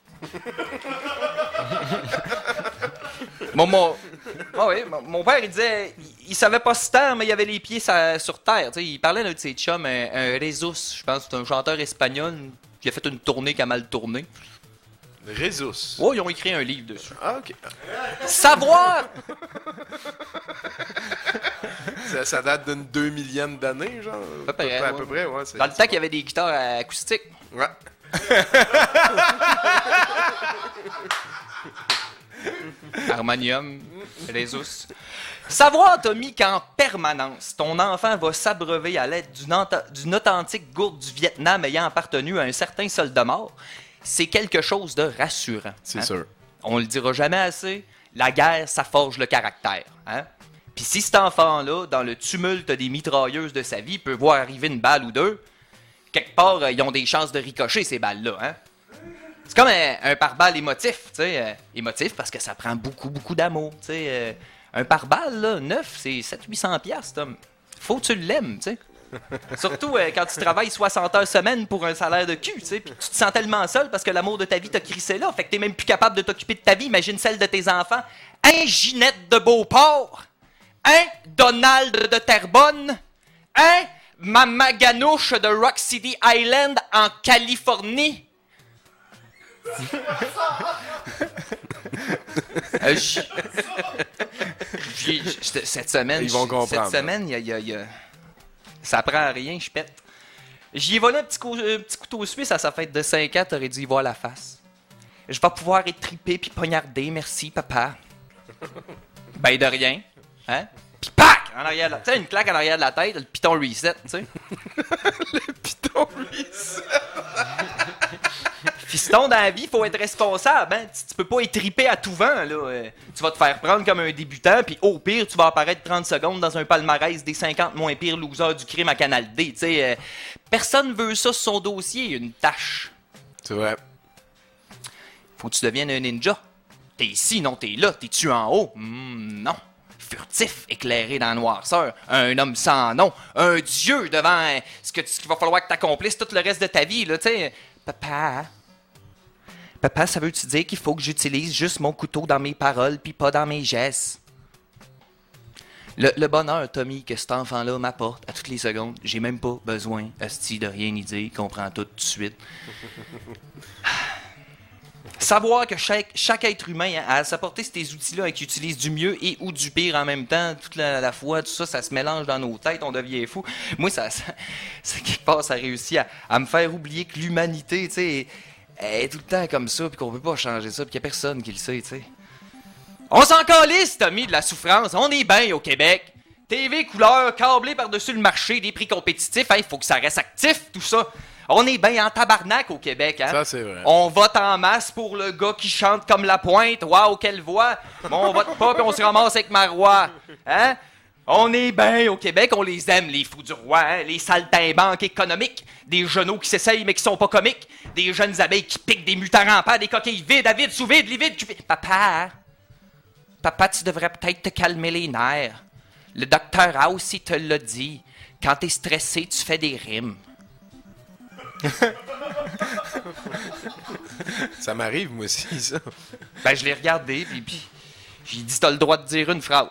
Mon, mon, oh oui, mon, mon père, il disait, il, il savait pas se taire, mais il avait les pieds sa, sur terre. T'sais, il parlait d'un de ses chums, un, un Jesus, je pense, c'est un chanteur espagnol qui a fait une tournée qui a mal tourné. Jesus? Oh, ils ont écrit un livre dessus. Ah, OK. Savoir! ça, ça date d'une deux millième d'années, genre? À peu près, à ouais. peu près, ouais. C'est, Dans le temps qu'il y avait des guitares acoustiques. Ouais. Harmonium, Jesus. Savoir, Tommy, qu'en permanence, ton enfant va s'abreuver à l'aide d'une, anta- d'une authentique gourde du Vietnam ayant appartenu à un certain soldat mort, c'est quelque chose de rassurant. C'est hein? sûr. On le dira jamais assez, la guerre, ça forge le caractère. Hein? Puis si cet enfant-là, dans le tumulte des mitrailleuses de sa vie, peut voir arriver une balle ou deux, quelque part, euh, ils ont des chances de ricocher, ces balles-là. Hein? C'est comme un, un pare-balles émotif, tu sais. Euh, émotif parce que ça prend beaucoup, beaucoup d'amour, tu sais. Euh, un pare-balles, là, neuf, c'est sept cents à huit cents piastres, Tom. Faut que tu l'aimes, tu sais. Surtout euh, quand tu travailles soixante heures semaine pour un salaire de cul, tu sais. Puis tu te sens tellement seul parce que l'amour de ta vie t'a crissé là. Fait que t'es même plus capable de t'occuper de ta vie. Imagine celle de tes enfants. Hein, Ginette de Beauport? Hein, Donald de Terrebonne? Hein, Mama Ganouche de Rock City Island en Californie? euh, j'... J'ai... J'... Cette semaine, ils vont comprendre. Cette semaine, il y a, y a, y a... ça prend à rien, je pète. J'y ai volé un petit, cou... un petit couteau suisse à sa fête de cinq ans, t'aurais dû y voir la face. Je vais pouvoir être tripé puis poignardé, merci, papa. Ben de rien, hein? Pis pac! En arrière de la... Tu sais, une claque en arrière de la tête, le piton reset, tu sais. Le piton reset! Fiston, dans la vie, il faut être responsable. Hein? Tu, tu peux pas être tripé à tout vent. Là. Euh, tu vas te faire prendre comme un débutant, puis au pire, tu vas apparaître trente secondes dans un palmarès des cinquante moins pires losers du crime à Canal D. Euh, personne veut ça sur son dossier, une tâche. C'est vrai. Faut que tu deviennes un ninja. T'es ici, non, t'es là. T'es-tu en haut? Mm, non. Furtif, éclairé dans la noirceur. Un homme sans nom. Un dieu devant euh, ce qu'il va falloir que t'accomplisses tout le reste de ta vie. Là, t'sais. Papa... Papa, ça veut-tu dire qu'il faut que j'utilise juste mon couteau dans mes paroles puis pas dans mes gestes? Le, le bonheur, Tommy, que cet enfant-là m'apporte à toutes les secondes, j'ai même pas besoin, hostie, de rien y dire, il comprend tout tout de suite. Savoir que chaque, chaque être humain a à s'apporter ces outils-là et qu'il utilise du mieux et ou du pire en même temps, toute la, la fois, tout ça, ça se mélange dans nos têtes, on devient fou. Moi, ça, ça, ça quelque part, ça réussit à, à me faire oublier que l'humanité, tu sais, est tout le temps comme ça, puis qu'on peut pas changer ça, puis qu'il y a personne qui le sait, tu sais. On s'en calisse, Tommy, de la souffrance. On est bien au Québec. T V couleur, câblé par-dessus le marché, des prix compétitifs. Il hey, faut que ça reste actif, tout ça. On est bien en tabarnak au Québec, hein? Ça, c'est vrai. On vote en masse pour le gars qui chante comme la pointe. Waouh, quelle voix! Bon, on vote pas, puis on se ramasse avec Marois. Hein? On est bien au Québec, on les aime, les fous du roi, hein? Les saltimbanques économiques, des genoux qui s'essayent mais qui sont pas comiques, des jeunes abeilles qui piquent des mutants rampants, des coquilles vides, à vide, sous vide, livides, cupides. Papa, papa, tu devrais peut-être te calmer les nerfs. Le docteur House, il te l'a dit. Quand t'es stressé, tu fais des rimes. Ça m'arrive, moi aussi, ça. Ben, je l'ai regardé, puis, puis j'ai dit, t'as le droit de dire une phrase.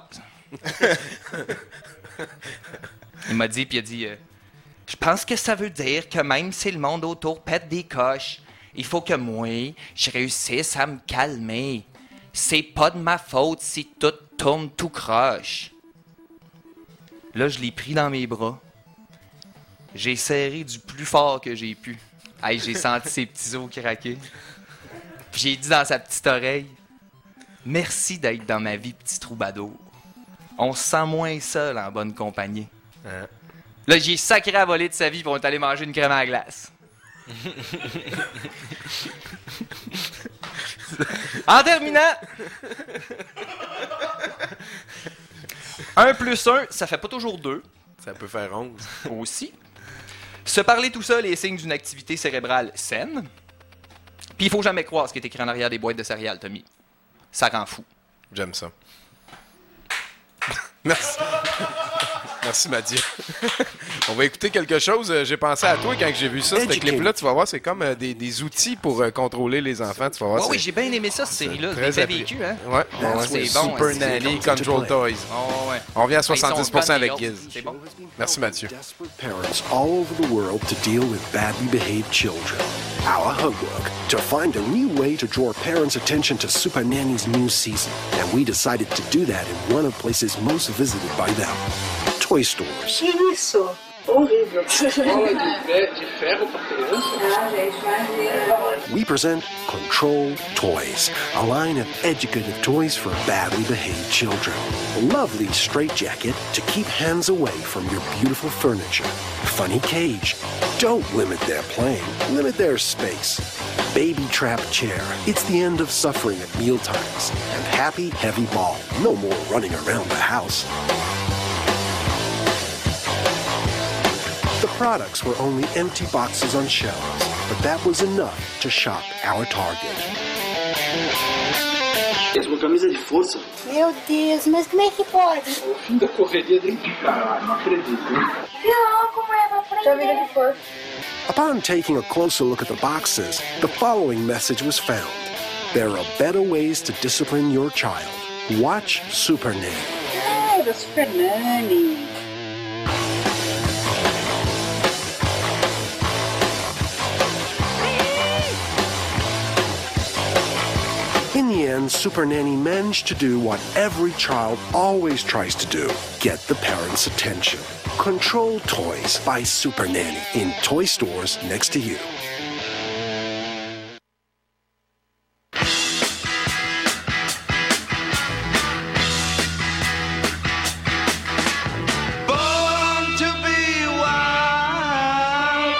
Il m'a dit, puis il a dit, euh, je pense que ça veut dire que même si le monde autour pète des coches, il faut que moi, je réussisse à me calmer. C'est pas de ma faute si tout tourne tout croche. Là, je l'ai pris dans mes bras. J'ai serré du plus fort que j'ai pu. Hey, j'ai senti ses petits os craquer. Puis j'ai dit dans sa petite oreille, merci d'être dans ma vie, petit troubadour. On se sent moins seul en bonne compagnie. Hein? Là, j'ai sacré à voler de sa vie pour on est allé manger une crème à la glace. En terminant, un plus un, ça fait pas toujours deux. Ça peut faire onze. Aussi. Se parler tout seul est signe d'une activité cérébrale saine. Puis il faut jamais croire ce qui est écrit en arrière des boîtes de céréales, Tommy. Ça rend fou. J'aime ça. Merci. Merci, Mathieu. On va écouter quelque chose. J'ai pensé à toi quand j'ai vu ça, ce clip-là. Tu vas voir, c'est comme euh, des, des outils pour euh, contrôler les enfants. Tu vas voir. Oh, oui, j'ai bien aimé ça, cette série-là. Très J'ai vécu, hein? Ouais, ouais, ouais c'est bon. Super Nanny Control Toys. Oh, ouais. On revient à soixante-dix pour cent avec Giz. C'est bon. Merci, Mathieu. Parents all over the world to deal with badly behaved children. Our homework to find a new way to draw parents' attention to Super Nanny's new season, and we decided to do that in one of the places most visited by them, toy stores. Que isso? Horrível. Bola de, fe- de ferro pra criança? Ah, gente, imagina. We present Control Toys, a line of educative toys for badly behaved children. A lovely straitjacket to keep hands away from your beautiful furniture. Funny cage. Don't limit their playing, limit their space. Baby trap chair. It's the end of suffering at mealtimes. And happy, heavy ball. No more running around the house. The products were only empty boxes on shelves, but that was enough to shock our target. Uma camisa de força. Meu Deus, mas como é que pode? O fim da correria dentro de casa, não acredito. Não, como é pra aprender? Camisa de força. Upon taking a closer look at the boxes, the following message was found. There are better ways to discipline your child. Watch Super Nanny. Ah, da Super Nanny. In the end, Super Nanny managed to do what every child always tries to do, get the parents' attention. Control Toys by Super Nanny in toy stores next to you. Born to be wild.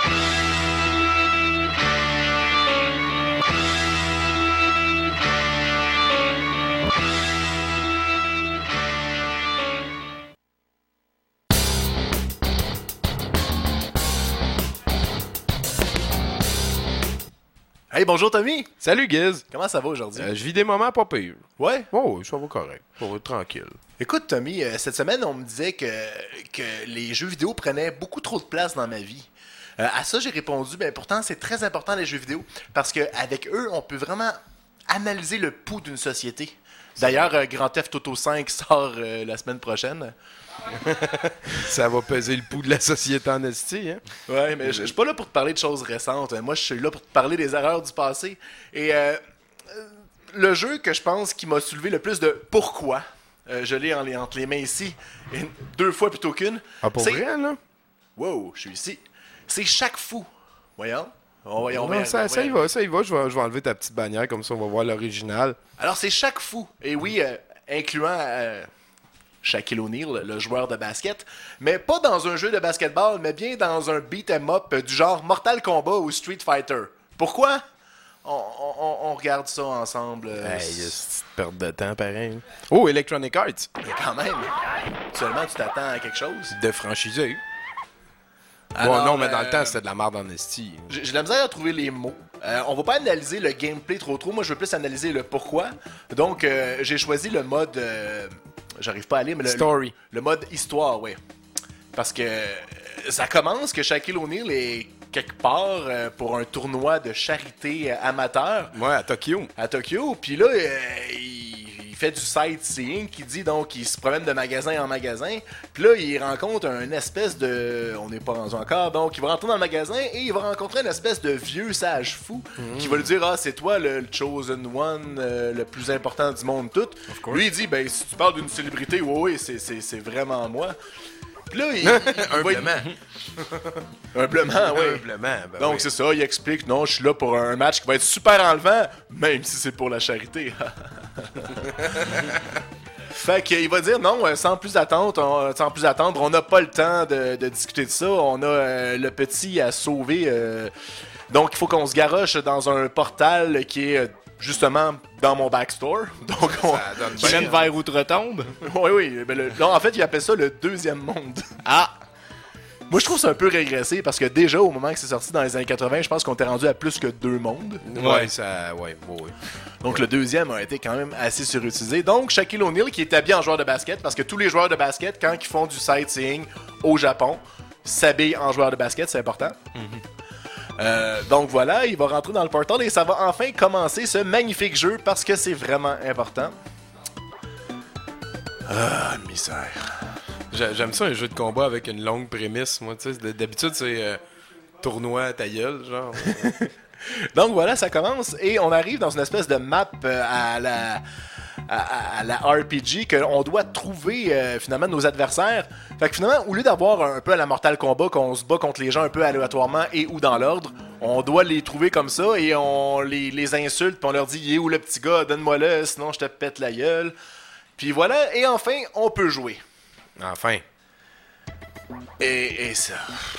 Hey, bonjour Tommy! Salut Giz! Comment ça va aujourd'hui? Euh, je vis des moments pas pires. Ouais? Oh, oui, ça va correct. Ça va tranquille. Écoute Tommy, euh, cette semaine on me disait que, que les jeux vidéo prenaient beaucoup trop de place dans ma vie. Euh, à ça j'ai répondu, ben pourtant c'est très important les jeux vidéo, parce qu'avec eux on peut vraiment analyser le pouls d'une société. D'ailleurs, euh, Grand Theft Auto cinq sort euh, la semaine prochaine. Ça va peser le pouls de la société en esti, hein? Ouais, mais je je suis pas là pour te parler de choses récentes. Moi, je suis là pour te parler des erreurs du passé. Et euh, le jeu que je pense qui m'a soulevé le plus de pourquoi, euh, je l'ai en- entre les mains ici, et deux fois plutôt qu'une. Ah, pour c'est- vrai, là? Wow, je suis ici. C'est Chaque Fou. Voyons. On va y- on va y- Non, ça, on va ça y- y va, ça y va. Je vais, je vais enlever ta petite bannière, comme ça on va voir l'original. Alors, c'est Chaque Fou. Et oui, euh, incluant euh, Shaquille O'Neal, le joueur de basket. Mais pas dans un jeu de basketball, mais bien dans un beat 'em up euh, du genre Mortal Kombat ou Street Fighter. Pourquoi? On, on- on regarde ça ensemble. euh, Hey, c'est une petite perte de temps, pareil. Oh, Electronic Arts. Mais quand même, seulement tu t'attends à quelque chose. De franchisé. Alors, bon, non, mais dans euh, le temps, c'était de la merde en esti. J'ai j'ai de la misère à trouver les mots. Euh, on va pas analyser le gameplay trop trop. Moi, je veux plus analyser le pourquoi. Donc, euh, j'ai choisi le mode. euh, J'arrive pas à aller, mais le, Story. Le, le mode histoire, oui. Parce que euh, ça commence que Shaquille O'Neal est quelque part euh, pour un tournoi de charité euh, amateur. Ouais, à Tokyo. À Tokyo. Puis là, euh, il, il fait du sightseeing, qui dit donc il se promène de magasin en magasin. Puis là, il rencontre un espèce de... On n'est pas rendu encore. Donc, il va rentrer dans le magasin et il va rencontrer une espèce de vieux sage fou qui va lui dire « Ah, c'est toi le chosen one, euh, le plus important du monde tout. » Lui, il dit « Ben, si tu parles d'une célébrité, oui, oui, c'est, c'est, c'est vraiment moi. » Puis là, il... il va- Humblement. Humblement, oui. Humblement, ben Donc, oui. c'est ça, il explique, non, je suis là pour un match qui va être super enlevant, même si c'est pour la charité. Fait qu'il va dire non, euh, sans plus attendre, on, sans plus attendre, on n'a pas le temps de, de discuter de ça. On a euh, le petit à sauver. Euh, donc il faut qu'on se garoche dans un portal qui est euh, justement dans mon backstore. Donc on Qui mène vers Outre-Tombe. Oui, oui. Ben le, non, en fait, il appelle ça le deuxième monde. Ah! Moi, je trouve ça un peu régressé parce que déjà, au moment que c'est sorti dans les années quatre-vingts, je pense qu'on était rendu à plus que deux mondes. Ouais, ça. Ouais, ouais. Donc, le deuxième a été quand même assez surutilisé. Donc, Shaquille O'Neal qui est habillé en joueur de basket parce que tous les joueurs de basket, quand ils font du sightseeing au Japon, s'habillent en joueur de basket, c'est important. Mm-hmm. Euh, donc voilà, il va rentrer dans le portal et ça va enfin commencer ce magnifique jeu parce que c'est vraiment important. Ah, misère. J'aime ça, un jeu de combat avec une longue prémisse. Moi, tu sais, d'habitude, c'est euh, tournoi à ta gueule, genre. Donc voilà, ça commence et on arrive dans une espèce de map euh, à la à, à la R P G qu'on doit trouver euh, finalement nos adversaires. Fait que finalement, au lieu d'avoir un peu à la Mortal Kombat qu'on se bat contre les gens un peu aléatoirement et ou dans l'ordre, on doit les trouver comme ça et on les, les insulte puis on leur dit « Il est où le petit gars? Donne-moi-le, sinon je te pète la gueule. » Puis voilà, et enfin, on peut jouer. Enfin. Et, et ça...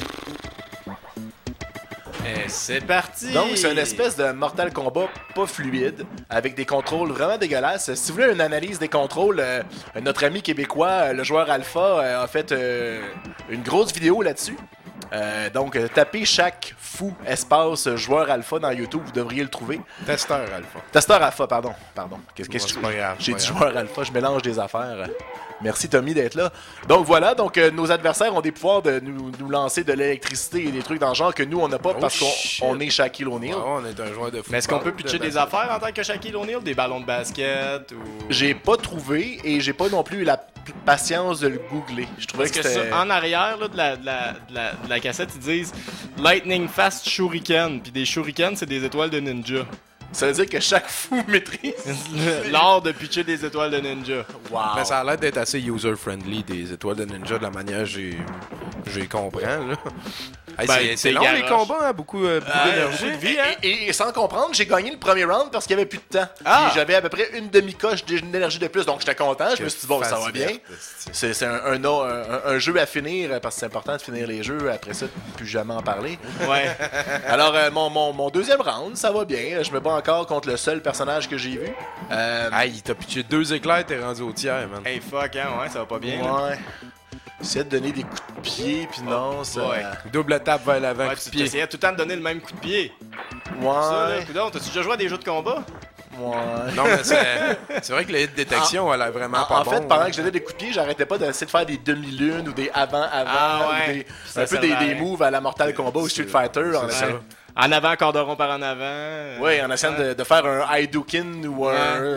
Et c'est parti! Donc, c'est une espèce de Mortal Kombat pas fluide, avec des contrôles vraiment dégueulasses. Si vous voulez une analyse des contrôles, euh, notre ami québécois, euh, le joueur Alpha, euh, a fait euh, une grosse vidéo là-dessus. Euh, donc, euh, tapez chaque fou espace joueur Alpha dans YouTube, vous devriez le trouver. Testeur Alpha. Testeur Alpha, pardon. Pardon. Qu'est-ce que c'est pas grave. J'ai dit joueur Alpha, je mélange des affaires. Merci Tommy d'être là. Donc voilà, donc euh, nos adversaires ont des pouvoirs de nous, nous lancer de l'électricité et des trucs dans le genre que nous on n'a pas Oh, parce qu'on shit. on est Shaquille O'Neal. Ouais, on est un joueur de football. Mais est-ce qu'on peut pitcher de des basket. affaires en tant que Shaquille O'Neal? Des ballons de basket ou... J'ai pas trouvé et j'ai pas non plus eu la p- patience de le googler. Je trouvais Parce que, que c'était... ça, en arrière là, de, la, de, la, de, la, de la cassette, ils disent Lightning Fast Shuriken. Puis des Shurikens, c'est des étoiles de ninja. Ça veut dire que chaque fou maîtrise l'art de pitcher des étoiles de ninja. Wow. Mais ça a l'air d'être assez user-friendly, des étoiles de ninja, de la manière j'ai j'ai comprends. Là. Hey, Ben, c'est- c'est c'est long garoche. les combats, hein? beaucoup, euh, beaucoup Euh, d'énergie. beaucoup de vie, hein? et, et- et sans comprendre, j'ai gagné le premier round parce qu'il y avait plus de temps. Ah! Puis j'avais à peu près une demi-coche d'énergie de plus, donc j'étais content. Je me suis dit, bon, ça va bien. C'est c'est un, un, un, un jeu à finir parce que c'est important de finir les jeux. Après ça, plus jamais en parler. Ouais. Alors, euh, mon, mon, mon deuxième round, ça va bien. Je me bats encore contre le seul personnage que j'ai vu. Euh, Hey, il t'a pitché deux éclairs, t'es rendu au tiers, man. Hey fuck, hein, ouais, ça va pas bien. là. ouais. J'essayais de donner des coups de pied, puis non, ça... Ouais. Double tape vers l'avant, Ouais, coup de tu pied. essayais tout le temps de donner le même coup de pied. Ouais. Ça, là, coudonc, t'as-tu déjà joué à des jeux de combat? Ouais. Non, mais c'est c'est vrai que la hit détection, elle a vraiment En, pas en bon. fait, pendant hein. que je donnais des coups de pied, j'arrêtais pas d'essayer de faire des demi-lunes ou des avant-avant, Ah ouais. ou des, Ça un peu des, servait à des rien. moves à la Mortal Kombat ou Street Fighter. En Ouais. essayant, En avant, corderon par en avant. ouais, en essayant de, de faire un Hadouken ou un...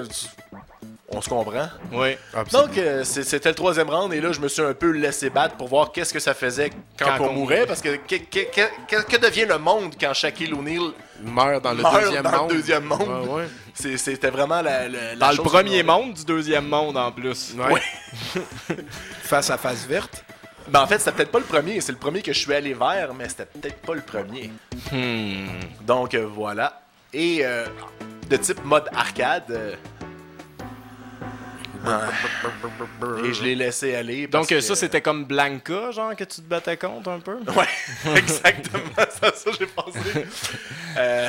On se comprend. Oui. Donc, euh, c'est- c'était le troisième round et là, je me suis un peu laissé battre pour voir qu'est-ce que ça faisait quand, Quand on on mourait. mourait. Parce que que, que, que- que devient le monde quand Shaquille O'Neal meurt dans le meurt deuxième dans monde. le deuxième monde? Ouais, ouais. C'est- C'était vraiment la, la- la Dans le chose premier qu'on- monde du deuxième monde en plus. Ouais. Face à face verte. Ben, en fait, c'était peut-être pas le premier. C'est le premier que je suis allé vers, mais c'était peut-être pas le premier. Hmm. Donc, euh, voilà. Et euh, de type mode arcade. euh, ouais. Et je l'ai laissé aller. parce Donc euh, que- ça, c'était comme Blanca, genre, que tu te battais contre un peu? Ouais, exactement. C'est à ça que j'ai pensé. Euh,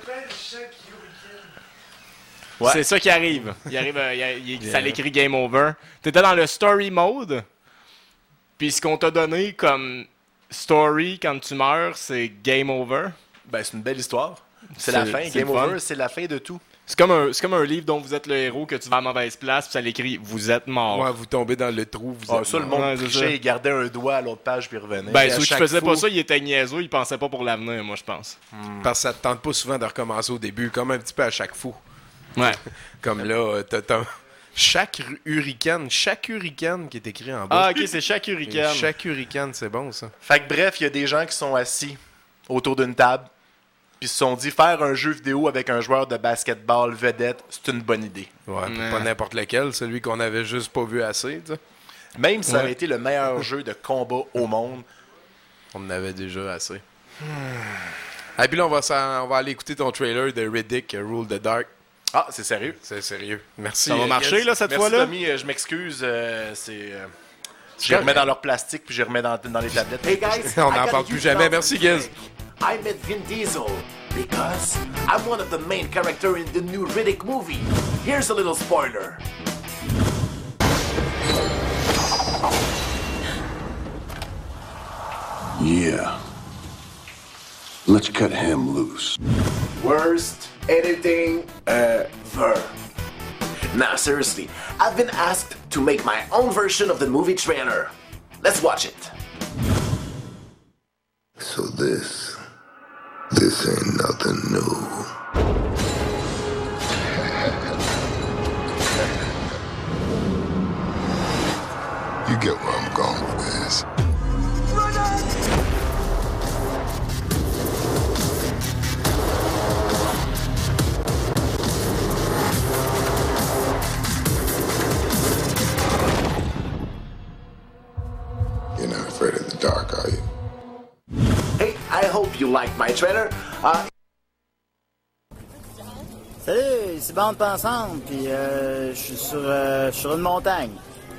Ouais. C'est ça qui arrive. Il arrive, euh, il y a- il- ça l'écrit Game Over. T'étais dans le Story Mode, puis ce qu'on t'a donné comme story quand tu meurs, c'est Game Over. Ben, c'est une belle histoire. C'est la fin. c'est Game le fun. Over, c'est la fin de tout. C'est comme, un, c'est comme un livre dont vous êtes le héros, que tu vas à mauvaise place, puis ça l'écrit « Vous êtes mort Ouais, vous tombez dans le trou, vous Ah, êtes ça, le mort. monde Ouais, c'est trichait, ça. il gardait un doigt à l'autre page puis il revenait. Ben, Et à ceux qui chaque faisaient fou- pas ça, ils étaient niaiseux, ils pensaient pas pour l'avenir, moi, je pense. Parce que ça te tente pas souvent de recommencer au début, comme un petit peu à chaque fou. Ouais. Comme là, euh, t'as, t'as- chaque ru- hurricane, chaque hurricane qui est écrit en bas. Ah, ok, c'est chaque hurricane. Chaque hurricane, c'est bon ça. Fait que bref, il y a des gens qui sont assis autour d'une table puis se sont dit faire un jeu vidéo avec un joueur de basketball vedette, c'est une bonne idée. Ouais, puis Ouais. pas n'importe lequel, celui qu'on avait juste pas vu assez, tu sais. Même si ça Ouais. aurait été le meilleur jeu de combat au monde. On en avait déjà assez. Et puis là, on va, s'en- on va aller écouter ton trailer de Riddick, euh, Rule the Dark. Ah, c'est sérieux? C'est sérieux. Merci. Ça va euh, marcher, Yes. là, cette Merci, fois-là? Tommy, euh, je m'excuse. euh, c'est... euh, je les remets dans leur plastique puis je les remets dans, dans les tablettes. Hey guys, On I n'en got parle a plus huge jamais. announcement Merci, Giz. today. I met Vin Diesel because I'm one of the main characters in the new Riddick movie. Here's a little spoiler. Yeah. Let's cut him loose. Worst editing ever. Now, seriously, I've been asked to make my own version of the movie trailer. Let's watch it. So this, this ain't nothing new. You get where I'm going with this. You're not afraid of the dark, are you? Hey, I hope you liked my trailer. Uh, Salut, c'est Bande Pensante, puis euh, je suis sur, euh, je suis sur une montagne.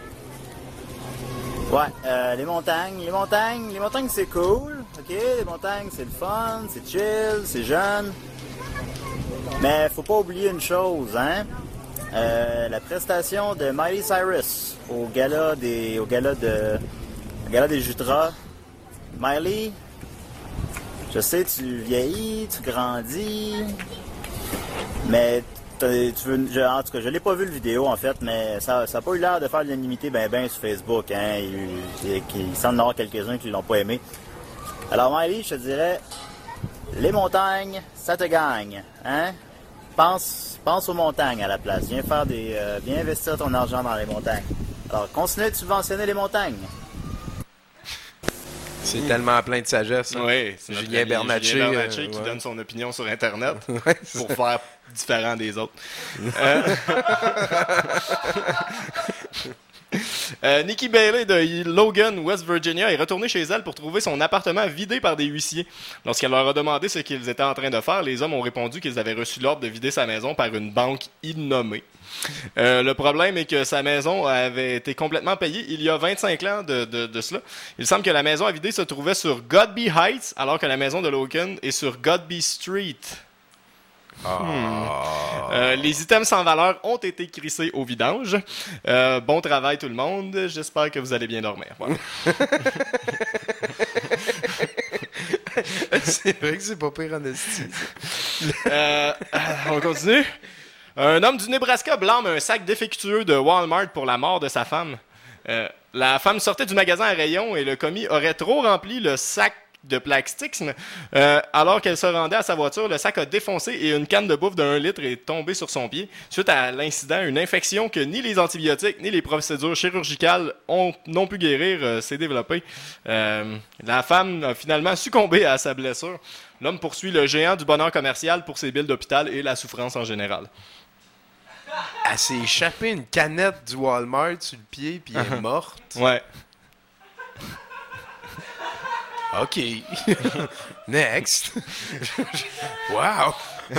Ouais, euh, les montagnes, les montagnes, les montagnes c'est cool, ok, les montagnes c'est le fun, c'est chill, c'est jeune. Mais faut pas oublier une chose, hein, euh, la prestation de Miley Cyrus au gala des, au gala de, au gala des Jutras. Miley, je sais tu vieillis, tu grandis. Mais tu veux, je, en tout cas, je l'ai pas vu le vidéo en fait, mais ça n'a pas eu l'air de faire l'unanimité ben ben sur Facebook. Hein. Il, il, il semble y en avoir quelques-uns qui l'ont pas aimé. Alors Miley, je te dirais, les montagnes, ça te gagne. Hein? Pense, pense aux montagnes à la place. Viens faire des, euh, viens investir ton argent dans les montagnes. Alors continue de subventionner les montagnes. C'est tellement plein de sagesse. Hein. Oui, c'est Julien Bernatchez, Julien Bernatchez euh, qui ouais. donne son opinion sur Internet Ouais, pour faire différent des autres. euh... euh, Nikki Bailey de Logan, West Virginia, est retournée chez elle pour trouver son appartement vidé par des huissiers. Lorsqu'elle leur a demandé ce qu'ils étaient en train de faire, les hommes ont répondu qu'ils avaient reçu l'ordre de vider sa maison par une banque innommée. Euh, le problème est que sa maison avait été complètement payée il y a vingt-cinq ans de, de, de cela. Il semble que la maison à vider se trouvait sur Godby Heights, alors que la maison de Logan est sur Godby Street. Ah. Hmm. Euh, les items sans valeur ont été crissés au vidange. Euh, bon travail tout le monde. J'espère que vous allez bien dormir. Voilà. C'est vrai que c'est pas pire en esti. euh, on continue. Un homme du Nebraska blâme un sac défectueux de Walmart pour la mort de sa femme. Euh, la femme sortait du magasin à rayons et le commis aurait trop rempli le sac de plastique. Euh, alors qu'elle se rendait à sa voiture, le sac a défoncé et une canne de bouffe de un litre est tombée sur son pied. Suite à l'incident, une infection que ni les antibiotiques ni les procédures chirurgicales ont, n'ont pu guérir euh, s'est développée. Euh, la femme a finalement succombé à sa blessure. L'homme poursuit le géant du bonheur commercial pour ses billes d'hôpital et la souffrance en général. Elle s'est échappée une canette du Walmart sur le pied puis elle est morte. Ouais. OK. Next. Wow.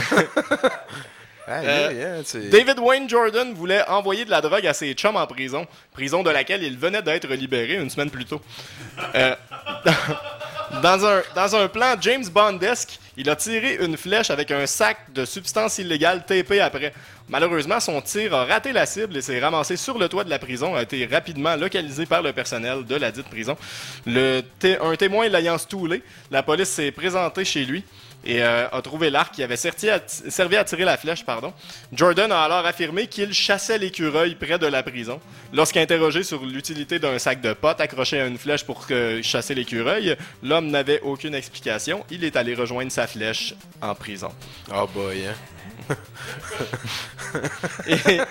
Ah, Euh, yeah, yeah, c'est... David Wayne Jordan voulait envoyer de la drogue à ses chums en prison, prison de laquelle il venait d'être libéré une semaine plus tôt. Euh, dans, un, dans un plan James Bondesque, il a tiré une flèche avec un sac de substances illégales tapé après. Malheureusement, son tir a raté la cible et s'est ramassé sur le toit de la prison, a été rapidement localisé par le personnel de la dite prison. Le té- un témoin l'ayant stoulé, la police s'est présentée chez lui et euh, a trouvé l'arc qui avait servi à, t- servi à tirer la flèche. Pardon. Jordan a alors affirmé qu'il chassait l'écureuil près de la prison. Lorsqu'interrogé sur l'utilité d'un sac de potes accroché à une flèche pour euh, chasser l'écureuil, l'homme n'avait aucune explication. Il est allé rejoindre sa flèche en prison. Oh boy, hein? et...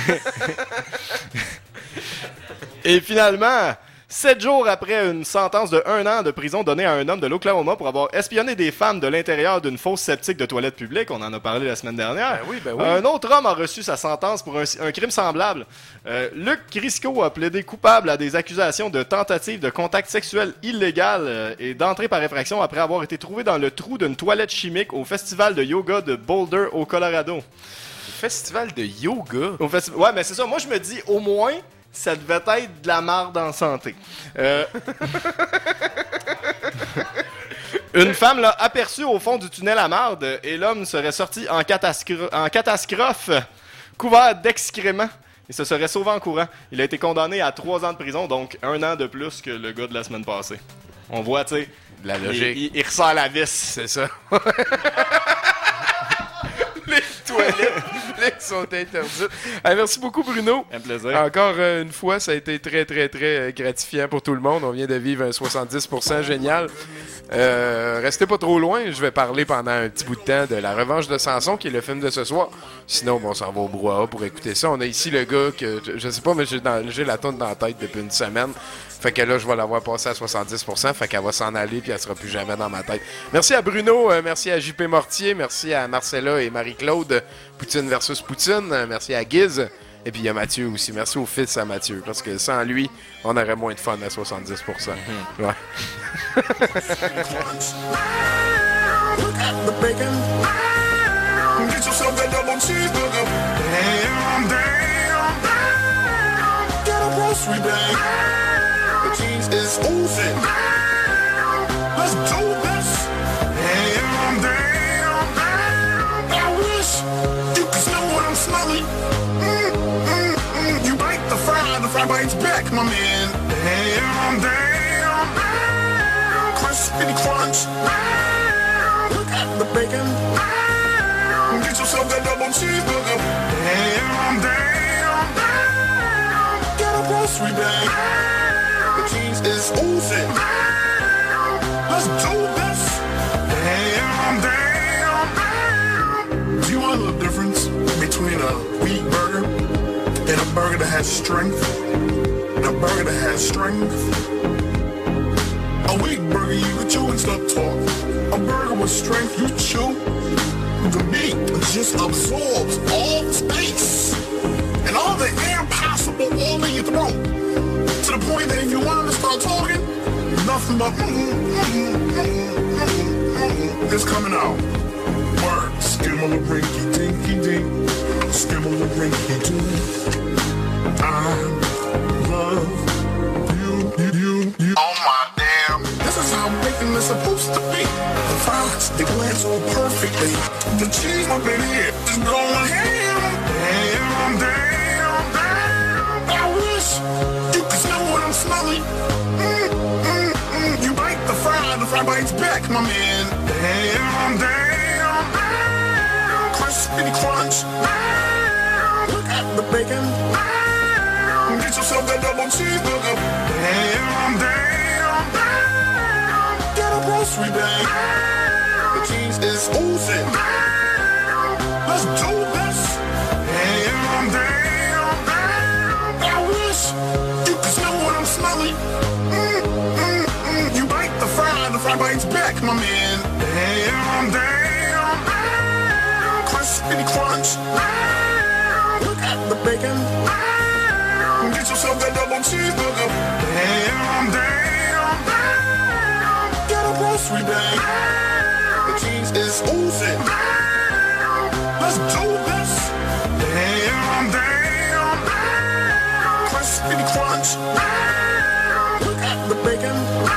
et finalement... Sept jours après une sentence de un an de prison donnée à un homme de l'Oklahoma pour avoir espionné des femmes de l'intérieur d'une fosse septique de toilette publique, on en a parlé la semaine dernière, ben oui, ben oui. un autre homme a reçu sa sentence pour un, un crime semblable. Euh, Luc Crisco a plaidé coupable à des accusations de tentative de contact sexuel illégal euh, et d'entrée par effraction après avoir été trouvé dans le trou d'une toilette chimique au festival de yoga de Boulder, au Colorado. festival de yoga. Au festi- Ouais, mais c'est ça. Moi, je me dis, au moins, ça devait être de la marde en santé. Euh... Une femme l'a aperçue au fond du tunnel à marde et l'homme serait sorti en, catascro- en catastrophe, couvert d'excréments. Il se serait sauvé en courant. Il a été condamné à trois ans de prison, donc un an de plus que le gars de la semaine passée. On voit, tu sais, la logique. Il, il, il ressort la vis. C'est ça. Les toilettes publiques sont interdites. Ah, merci beaucoup, Bruno. Un plaisir. Encore euh, une fois, ça a été très, très, très euh, gratifiant pour tout le monde. On vient de vivre un soixante-dix pour cent génial. Euh, restez pas trop loin. Je vais parler pendant un petit bout de temps de La Revanche de Samson, qui est le film de ce soir. Sinon, bon, on s'en va au brouhaha pour écouter ça. On a ici le gars que, je sais pas, mais j'ai, dans, j'ai la toune dans la tête depuis une semaine. Fait que là, je vais l'avoir passé à soixante-dix pour cent. Fait qu'elle va s'en aller puis elle sera plus jamais dans ma tête. Merci à Bruno, euh, merci à J P Mortier, merci à Marcella et Marie-Claude. Poutine versus Poutine. Euh, merci à Giz. Et puis il y a Mathieu aussi. Merci au fils à Mathieu. Parce que sans lui, on aurait moins de fun à soixante-dix pour cent. Mm-hmm. Ouais. Get yourself that double cheeseburger. Damn, damn, damn. Get a grocery bag. The cheese is oozing. Let's do this. Damn, damn, damn. I wish you could smell what I'm smelling. Mm, mm, mm. You bite the fry, the fry bites back, my man. Damn, damn, damn. Crispy crunch. Look at the bacon. Get yourself that double cheeseburger. Damn, damn, damn. Get a grocery bag. The cheese is oozing. Let's do this. Damn, damn, damn. Do you want to know the difference between a wheat burger and a burger that has strength? And a burger that has strength? A wheat burger, you can chew and stop talking. A burger with strength, you chew. The meat just absorbs all the space and all the air possible all in your throat. To the point that if you wanted to start talking, nothing but mm-hmm, mm-hmm, mm-hmm, mm-hmm, is coming out. Word, skimmel a rinky dinky dink, skimmel a rinky dink. I love you, you, you, you. Oh my damn. This is how bacon is supposed to be. The fries, they blend so perfectly. The cheese up in here is going ham. Damn, damn, damn. I wish you could smell what I'm smelling. Mm, mm, mm. You bite the fry, the fry bites back, my man. Damn, damn, damn. Crispy crunch. Look at the bacon. Get yourself that double cheeseburger. Damn, damn, damn. Get a grocery bag. The cheese is oozing. Let's do this. Damn, damn, damn. I wish you could smell what I'm smelling. Mm, mm, mm. You bite the fry, the fry bites back, my man. Damn, damn, damn. Crispy crunch. Look at the bacon. Get yourself that double cheeseburger. Damn, damn, damn. Get a grocery bag. The cheese is oozing. Let's do this. Damn, damn, damn. Crispy crunch. Look at the bacon.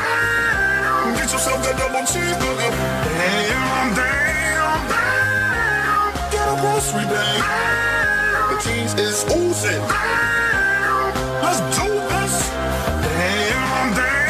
Get yourself that double cheeseburger. Damn, damn, damn. Get a grocery bag. The cheese is oozing. Let's do this. Damn, damn.